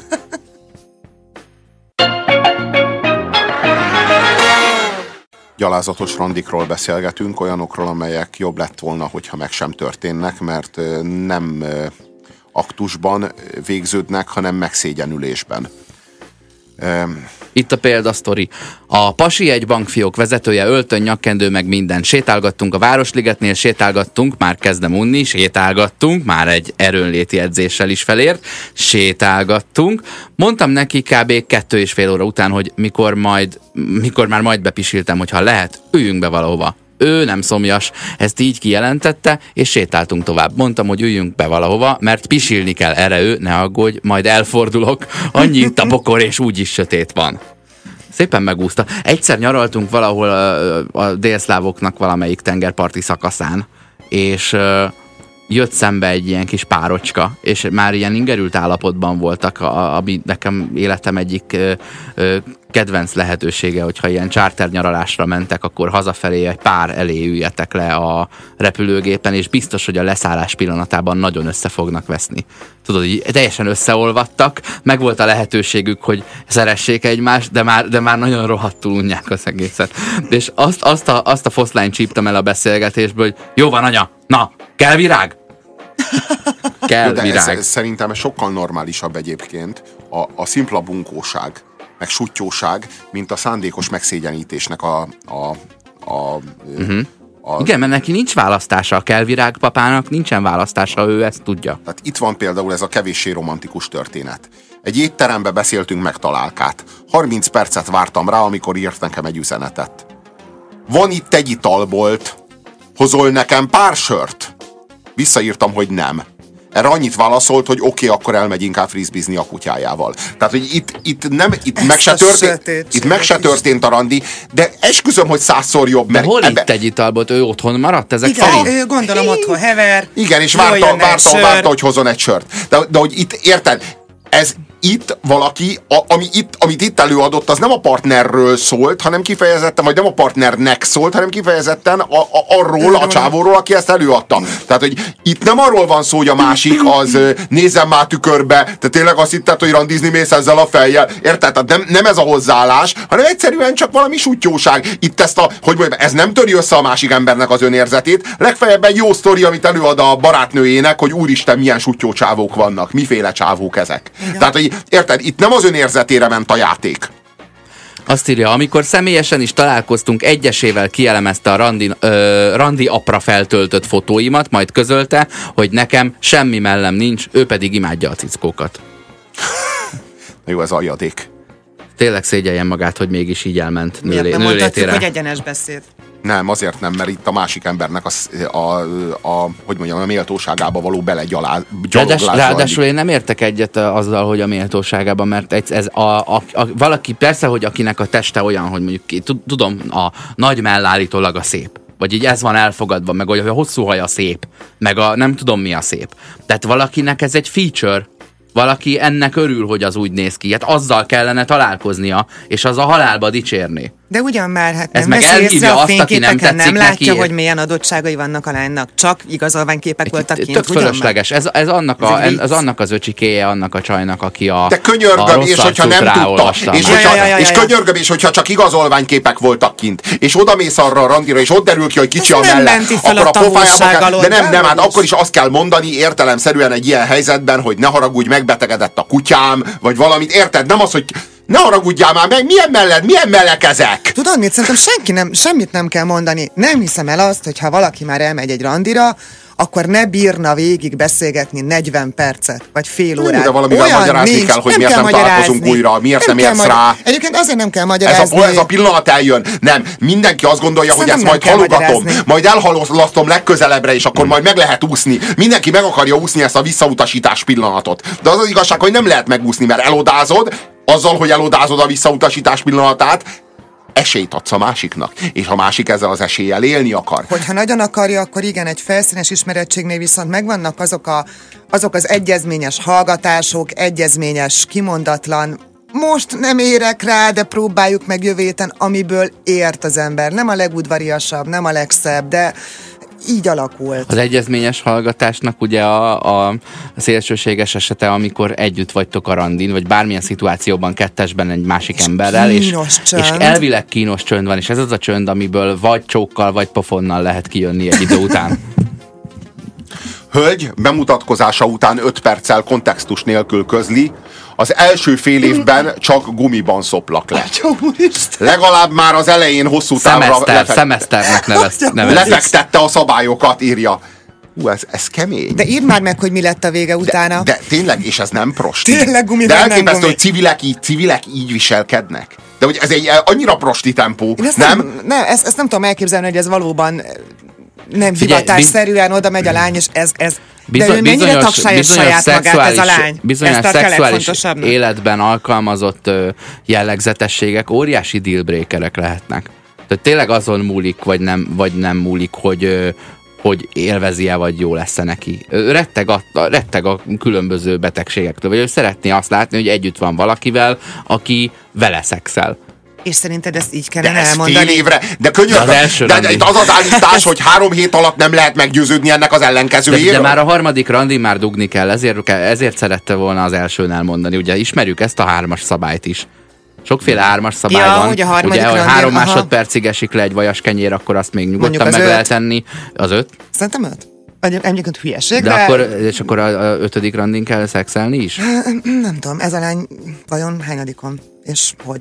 Gyalázatos randikról beszélgetünk, olyanokról, amelyek jobb lett volna, hogyha meg sem történnek, mert nem aktusban végződnek, hanem megszégyenülésben. Itt a példasztori. A pasi egy bankfiók vezetője, öltön, nyakkendő, meg minden. Sétálgattunk a Városligetnél, már kezdem unni, már egy erőnléti edzéssel is felért, sétálgattunk. Mondtam neki kb. 2,5 óra után, hogy mikor már majd bepisiltem, hogy ha lehet, üljünk be valahova. Ő nem szomjas, ezt így kijelentette, és sétáltunk tovább. Mondtam, hogy üljünk be valahova, mert pisilni kell. Erre ő, ne aggódj, majd elfordulok, annyi itt a bokor, és úgyis sötét van. Szépen megúszta. Egyszer nyaraltunk valahol a délszlávoknak valamelyik tengerparti szakaszán, és jött szembe egy ilyen kis párocska, és már ilyen ingerült állapotban voltak, ami nekem életem egyik kedvenc lehetősége, hogyha ilyen charter nyaralásra mentek, akkor hazafelé egy pár elé üljetek le a repülőgépen, és biztos, hogy a leszállás pillanatában nagyon össze fognak veszni. Tudod, így teljesen összeolvadtak, meg volt a lehetőségük, hogy szeressék egymást, de már nagyon rohadtul unják az egészet. És azt a foszlányt csíptem el a beszélgetésből, hogy jó van, anya, na, kell virág? Kell virág. Ez szerintem sokkal normálisabb egyébként a szimpla bunkóság, meg suttyóság, mint a szándékos megszégyenítésnek Igen, mert neki nincs választása, a Kelvirág papának nincsen választása, ő ezt tudja. Tehát itt van például ez a kevéssé romantikus történet. Egy étterembe beszéltünk meg Találkát. 30 percet vártam rá, amikor írt nekem egy üzenetet. Van itt egy italbolt. Hozol nekem pár sört? Visszaírtam, hogy nem. Erre annyit válaszolt, hogy oké, akkor elmegy inkább frisbeezni a kutyájával. Tehát, hogy itt meg se történt a randi, de esküszöm, hogy 100-szor jobb. De hol itt egy italbolt? Ő otthon maradt ezek Igen, szerint? ő gondolom otthon hever. Igen, és várta, hogy hozzon egy sört. De hogy itt, érted? Ez itt valaki, amit itt előadott, az nem a partnerről szólt, hanem kifejezetten, vagy nem a partnernek szólt, hanem kifejezetten arról a csávóról, aki ezt előadta. Tehát, hogy itt nem arról van szó, hogy a másik az nézzen már tükörbe, te tényleg azt hitted, hogy randizni mész ezzel a fejjel. Érted? Tehát nem ez a hozzáállás, hanem egyszerűen csak valami sutyóság. Itt ez nem töri össze a másik embernek az önérzetét, legfeljebb egy jó sztori, amit előad a barátnőjének, hogy úristen, milyen sutyó csávók vannak, miféle csávók ezek. Igen. Tehát, hogy érted, itt nem az önérzetére ment a játék. Azt írja, amikor személyesen is találkoztunk, egyesével kielemezte a randi apra feltöltött fotóimat, majd közölte, hogy nekem semmi mellem nincs, ő pedig imádja a cickókat. Na jó, ez aljadék. Tényleg szégyeljen magát, hogy mégis így elment nőlétére. Nem mondhatjuk, hogy egyenes beszéd. Nem, azért nem, mert itt a másik embernek a méltóságába való belegyaloglás. Ráadásul én nem értek egyet azzal, hogy a méltóságában, mert valaki persze, hogy akinek a teste olyan, hogy mondjuk tudom, a nagy mell állítólag a szép. Vagy így ez van elfogadva, meg hogy a hosszú haja szép, meg a nem tudom mi a szép. Tehát valakinek ez egy feature. Valaki ennek örül, hogy az úgy néz ki. Hát azzal kellene találkoznia, és az a halálba dicsérni. De ugyan már, hát ez nem meg elhívja a azt, aki nem tetszik nem látja, neki. Hogy milyen adottságai vannak a lánynak. Csak igazolványképek voltak kint. Tök fölösleges. Ez annak az öcsikéje, annak a csajnak, aki a de könyörgöm, és hogyha nem tudta. És könyörgöm, és hogyha csak igazolványképek voltak kint. És oda mész arra a randira, és ott derül ki, hogy kicsi a melle. Akkor a pofájába de nem, hát akkor is azt kell mondani értelemszerűen egy ilyen helyzetben, hogy ne haragudj, megbetegedett a kutyám, vagy valamit. Érted? Nem az, hogy ne haragudjál már meg, milyen mellek ezek? Tudod mit? Szerintem semmit nem kell mondani. Nem hiszem el azt, hogy ha valaki már elmegy egy randira, akkor ne bírna végig beszélgetni 40 percet, vagy fél órát. De valamivel magyarázni kell, hogy miért nem találkozunk újra, miért nem érsz rá. Egyébként azért nem kell magyarázni. Ez a pillanat eljön. Nem, mindenki azt gondolja, hogy ezt majd halogatom, majd elhalasztom legközelebbre, és akkor majd meg lehet úszni. Mindenki meg akarja úszni ezt a visszautasítás pillanatot. De az igazság, hogy nem lehet megúszni, mert elodázod, azzal, hogy elodázod a visszautasítás pillanatát, esélyt adsz a másiknak, és a másik ezzel az eséllyel élni akar. Hogyha nagyon akarja, akkor igen, egy felszínes ismerettségnél viszont megvannak azok az egyezményes hallgatások, egyezményes, kimondatlan, most nem érek rá, de próbáljuk meg jövő héten, amiből ért az ember. Nem a legudvariasabb, nem a legszebb, de így alakult. Az egyezményes hallgatásnak ugye a szélsőséges esete, amikor együtt vagytok a randin, vagy bármilyen szituációban kettesben egy másik emberrel, és elvileg kínos csönd van, és ez az a csönd, amiből vagy csókkal, vagy pofonnal lehet kijönni egy idő után. Hölgy bemutatkozása után 5 perccel kontextus nélkül közli, az első fél évben csak gumiban szoplak le. Legalább már az elején hosszú távra szemeszternek lefektette a szabályokat, írja. Ez kemény. De írd már meg, hogy mi lett a vége utána. De tényleg, és ez nem prosti. Tényleg gumiban. De elképesztő, hogy civilek így viselkednek. De hogy ez egy annyira prosti tempó, nem? Ezt nem tudom elképzelni, hogy ez valóban nem hivatásszerűen oda megy a lány, és ez de ő mennyire tagsálja saját magát ez a lány? Bizonyos szexuális életben alkalmazott jellegzetességek óriási dealbreakerek lehetnek. Tehát tényleg azon múlik, vagy nem múlik, hogy élvezi-e, vagy jó lesz-e neki. Retteg a különböző betegségektől, vagy ő szeretné azt látni, hogy együtt van valakivel, aki vele szexel. És szerinted ezt így kellene elmondani? Fél évre, de könyörgöm, de itt az az állítás, hogy 3 hét alatt nem lehet meggyőződni ennek az ellenkezőjéről. De már a harmadik randi már dugni kell, ezért szerette volna az elsőn elmondani. Ugye ismerjük ezt a 3-as szabályt is. Sokféle 3-as szabály van. Ugye, ha 3 másodpercig esik le egy vajas kenyér, akkor azt még nyugodtan meg lehet tenni. Az 5? Szerintem 5. Egyébként hülyeség, de akkor a 5. randin kell szexelni is? Nem tudom, ez a lány vajon hányadikon? És hogy?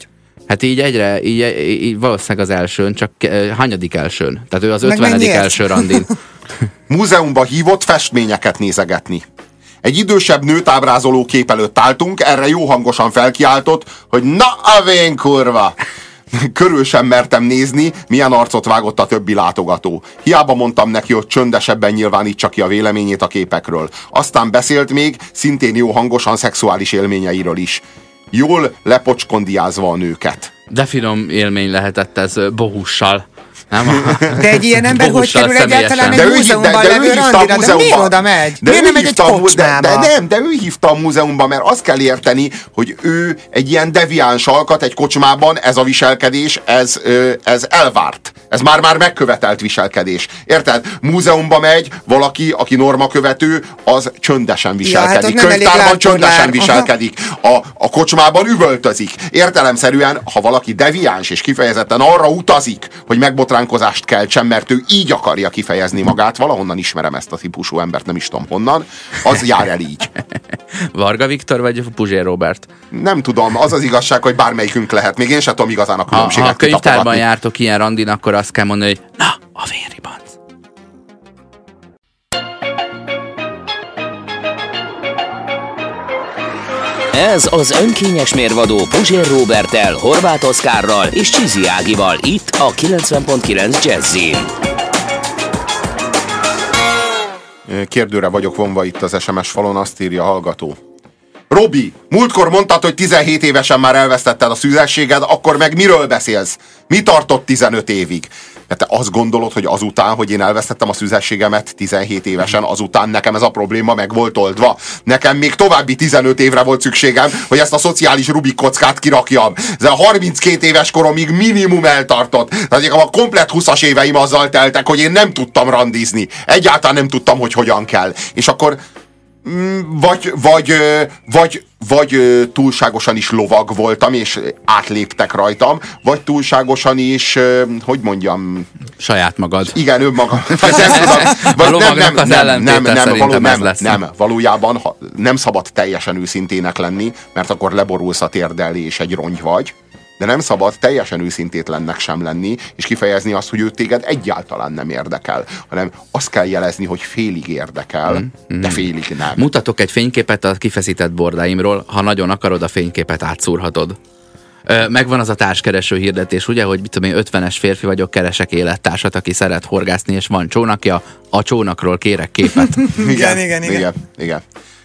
Hát így egyre, így valószínűleg az elsőn, csak hanyadik elsőn? Tehát ő az 50. első randin. Múzeumba hívott festményeket nézegetni. Egy idősebb nőt ábrázoló kép előtt álltunk, erre jó hangosan felkiáltott, hogy na a vén kurva! Körül sem mertem nézni, milyen arcot vágott a többi látogató. Hiába mondtam neki, hogy csöndesebben nyilvánítsa ki a véleményét a képekről. Aztán beszélt még, szintén jó hangosan szexuális élményeiről is. Jól lepocskondiázva a nőket. De finom élmény lehetett ez Bohussal. De egy ilyen ember hogy kerül egyáltalán egy múzeumban levő randira? De miért oda megy? Miért nem megy egy kocsmába? De ő hívta a múzeumba, mert azt kell érteni, hogy ő egy ilyen deviáns alkat egy kocsmában, ez a viselkedés, ez elvárt. Ez már megkövetelt viselkedés. Érted? Múzeumba megy valaki, aki normakövető, az csöndesen viselkedik. Ja, könyvtárban csöndesen viselkedik. A kocsmában üvöltözik. Értelemszerűen, ha valaki deviáns és kifejezetten arra utazik, hogy megbotránkozást keltsen, mert ő így akarja kifejezni magát, valahonnan ismerem ezt a típusú embert, nem is tudom honnan, az jár el így. Varga Viktor vagy Puzsér Robert? Nem tudom, az az igazság, hogy bármelyikünk lehet. Még én sem tudom igazán a különbséget. Ha a könyvtárban jártok ilyen randin, akkor azt kell mondani, hogy na, a vérribanc. Ez az önkényes mérvadó Puzsér Roberttel, Horváth Oszkárral és Csizi Ágival itt a 90.9 Jazzin. Kérdőre vagyok vonva itt az SMS falon, azt írja a hallgató. Robi, múltkor mondtad, hogy 17 évesen már elvesztetted a szüzességed, akkor meg miről beszélsz? Mi tartott 15 évig? Te azt gondolod, hogy azután, hogy én elvesztettem a szüzességemet 17 évesen, azután nekem ez a probléma meg volt oldva? Nekem még további 15 évre volt szükségem, hogy ezt a szociális Rubik kockát kirakjam. Ez a 32 éves koromig minimum eltartott. Tehát a komplett 20-as éveim azzal teltek, hogy én nem tudtam randizni. Egyáltalán nem tudtam, hogy hogyan kell. És akkor vagy túlságosan is lovag voltam, és átléptek rajtam, vagy túlságosan is, hogy mondjam... Saját magad. Igen, önmagam. A lovagnak az ellentéte szerintem ez lesz. Nem, valójában nem szabad teljesen őszintének lenni, mert akkor leborulsz a térdel, és egy rongy vagy. De nem szabad teljesen őszintétlennek sem lenni, és kifejezni azt, hogy ő téged egyáltalán nem érdekel, hanem azt kell jelezni, hogy félig érdekel, de félig nem. Mutatok egy fényképet a kifeszített bordáimról, ha nagyon akarod, a fényképet átszúrhatod. Megvan az a társkereső hirdetés, ugye, hogy mit tudom én, 50-es férfi vagyok, keresek élettársat, aki szeret horgászni, és van csónakja, a csónakról kérek képet. Igen.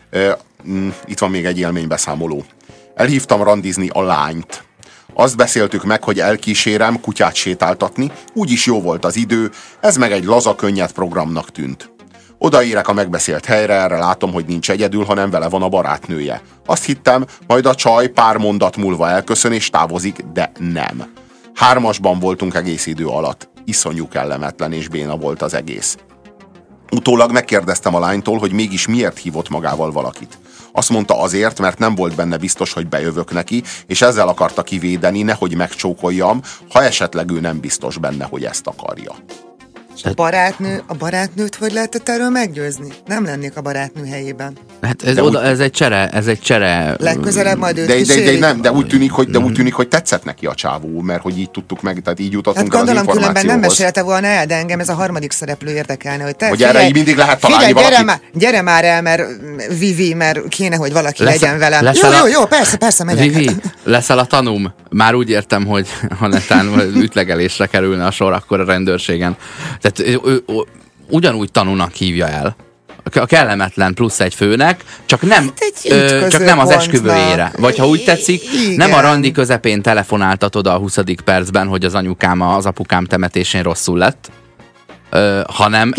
Itt van még egy élménybeszámoló. Elhívtam randizni a lányt. Azt beszéltük meg, hogy elkísérem kutyát sétáltatni, úgyis jó volt az idő, ez meg egy laza, könnyed programnak tűnt. Odaérek a megbeszélt helyre, erre látom, hogy nincs egyedül, hanem vele van a barátnője. Azt hittem, majd a csaj pár mondat múlva elköszön és távozik, de nem. 3-asban voltunk egész idő alatt. Iszonyú kellemetlen és béna volt az egész. Utólag megkérdeztem a lánytól, hogy mégis miért hívott magával valakit. Azt mondta azért, mert nem volt benne biztos, hogy bejövök neki, és ezzel akarta kivédeni, nehogy megcsókoljam, ha esetleg ő nem biztos benne, hogy ezt akarja. És a barátnőt hogy lehetett erről meggyőzni? Nem lennék a barátnő helyében. Hát ez egy csere. Legközelebb majd őt kísérik. De úgy tűnik, hogy tetszett neki a csávó, mert hogy így tudtuk meg, tehát így jutottunk hát el az információhoz. Különben nem mesélte volna el, de engem ez a harmadik szereplő érdekelne, hogy te hogy erre így mindig lehet találni valakit. Gyere már el, mert Vivi, mert kéne, hogy valaki legyen velem. Jó, persze, megyek. Vivi, leszel a tanúm. Már úgy értem, hogy ha netán ütlegelésre kerülne a sor, akkor a rendőrségen. Tehát ő ugyanúgy tanúnak hívja el. A kellemetlen plusz egy főnek, csak nem az esküvőjére. Vagy ha úgy tetszik, igen. Nem a randi közepén telefonáltatod a 20. percben, hogy az anyukám az apukám temetésén rosszul lett, hanem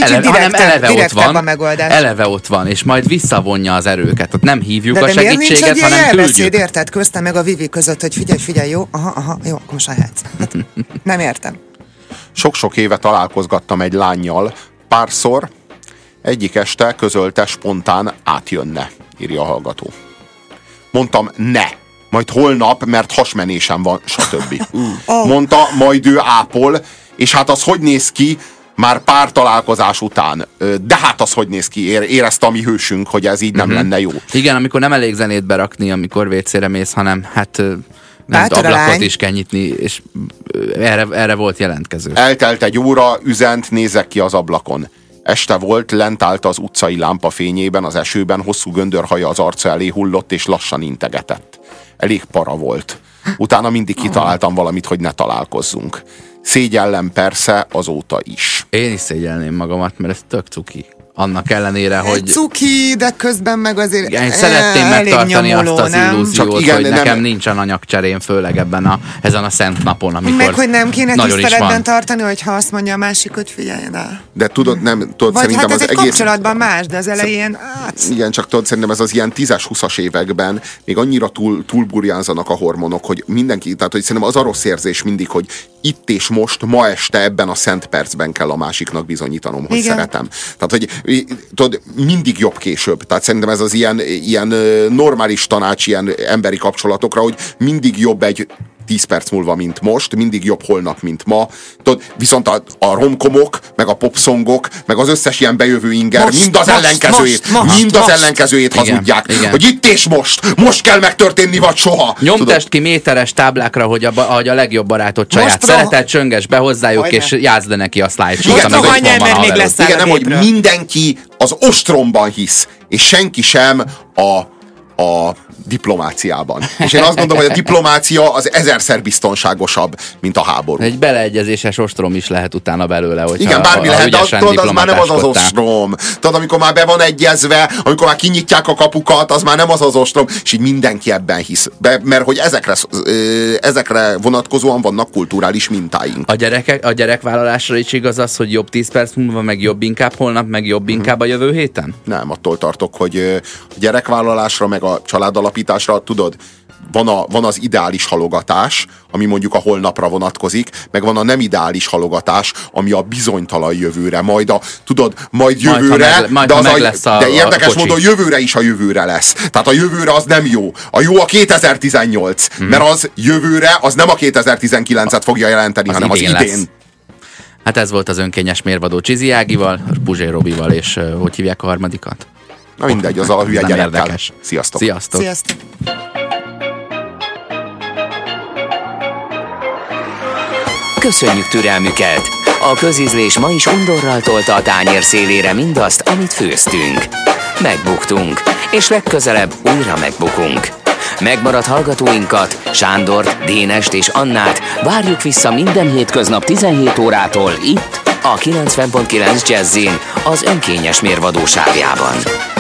eleve ott van, és majd visszavonja az erőket. Tehát nem hívjuk a segítséget, hanem küldjük. Beszéd, érted? Köztem meg a Vivi között, hogy figyelj, jó, jó, akkor most lehetsz. Hát, nem értem. Sok-sok éve találkozgattam egy lánnyal, párszor, egyik este közölte, spontán átjönne, írja a hallgató. Mondtam, ne, majd holnap, mert hasmenésem van, stb. Mondta, majd ő ápol, és hát az hogy néz ki, már pár találkozás után. De hát az hogy néz ki, érezte a mi hősünk, hogy ez így nem lenne jó. Igen, amikor nem elég zenét berakni, amikor vécére mész, hanem hát Bátor a ablakot lány. is kell nyitni, és erre volt jelentkező. Eltelt egy óra, üzent, nézek ki az ablakon. Este volt, lent állt az utcai lámpa fényében, az esőben, hosszú göndörhaja az arca elé hullott, és lassan integetett. Elég para volt. Utána mindig kitaláltam valamit, hogy ne találkozzunk. Szégyellem persze azóta is. Én is szégyelném magamat, mert ez tök cuki. Annak ellenére, hogy Cuki, de közben meg azért én szeretném elég megtartani nyomuló, azt az nem? illúziót, Csak igen, hogy nem- nekem nincsen anyagcserém, főleg ezen a szent napon, amikor Meg, hogy nem kéne nagyon is tiszteletben van. tartani, hogyha azt mondja a másik, hogy figyeljen el. De tudod, Vagy szerintem hát ez az egy egész... kapcsolatban más, de az elején, Igen, csak tudod, szerintem ez az ilyen 10-20-as években még annyira túlburjánzanak a hormonok, hogy mindenki, tehát hogy szerintem az a rossz érzés mindig, hogy itt és most, ma este ebben a szent percben kell a másiknak bizonyítanom, hogy Igen. szeretem. Tehát, hogy tudod, mindig jobb később. Tehát szerintem ez az ilyen normális tanács ilyen emberi kapcsolatokra, hogy mindig jobb egy 10 perc múlva, mint most, mindig jobb holnap, mint ma. Tudod, viszont a romkomok, meg a popszongok, meg az összes ilyen bejövő inger, mind az ellenkezőjét Igen, hazudják. igen. Hogy itt és most kell megtörténni, vagy soha. Nyomtest ki méteres táblákra, hogy a legjobb barátod csaját Most szereted, csönges be hozzájuk, Hogyne. és játszd le neki a slideshow-t, Most amíg rohanjál, ott van mert a még haverod. lesz Igen, nem, hogy Szálladépről. mindenki az ostromban hisz, és senki sem a diplomáciában. És én azt gondolom, hogy a diplomácia az 1000-szer biztonságosabb, mint a háború. Egy beleegyezéses ostrom is lehet utána belőle, hogyha Igen, bármi lehet, de ügyesen tudod, az már nem az diplomatáskodtál. ostrom. Tudod, amikor már be van egyezve, amikor már kinyitják a kapukat, az már nem az ostrom, és így mindenki ebben hisz. Mert hogy ezekre vonatkozóan vannak kulturális mintáink. A gyerekvállalásra is igaz az, hogy jobb 10 perc múlva, meg jobb inkább holnap, meg jobb inkább a jövő héten? Nem, attól tartok, hogy a gyerekvállalásra, meg a családalapításra, tudod, van az ideális halogatás, ami mondjuk a holnapra vonatkozik, meg van a nem ideális halogatás, ami a bizonytalan jövőre, majd jövőre, de érdekes módon jövőre is a jövőre lesz. Tehát a jövőre az nem jó. A jó a 2018, mert az jövőre, az nem a 2019-et fogja jelenteni, hanem az idén. Lesz. Hát ez volt az önkényes mérvadó Csizi Ágival, Puzsér Robival, és hogy hívják a harmadikat? Na mindegy, az a hülye Nem gyerekkel. érdekes. Sziasztok! Sziasztok! Sziasztok! Köszönjük türelmüket! A közízlés ma is undorral tolta a tányér szélére mindazt, amit főztünk. Megbuktunk, és legközelebb újra megbukunk. Megmaradt hallgatóinkat, Sándort, Dénest és Annát várjuk vissza minden hétköznap 17 órától itt, a 90.9 Jazzin, az önkényes mérvadó sávjában.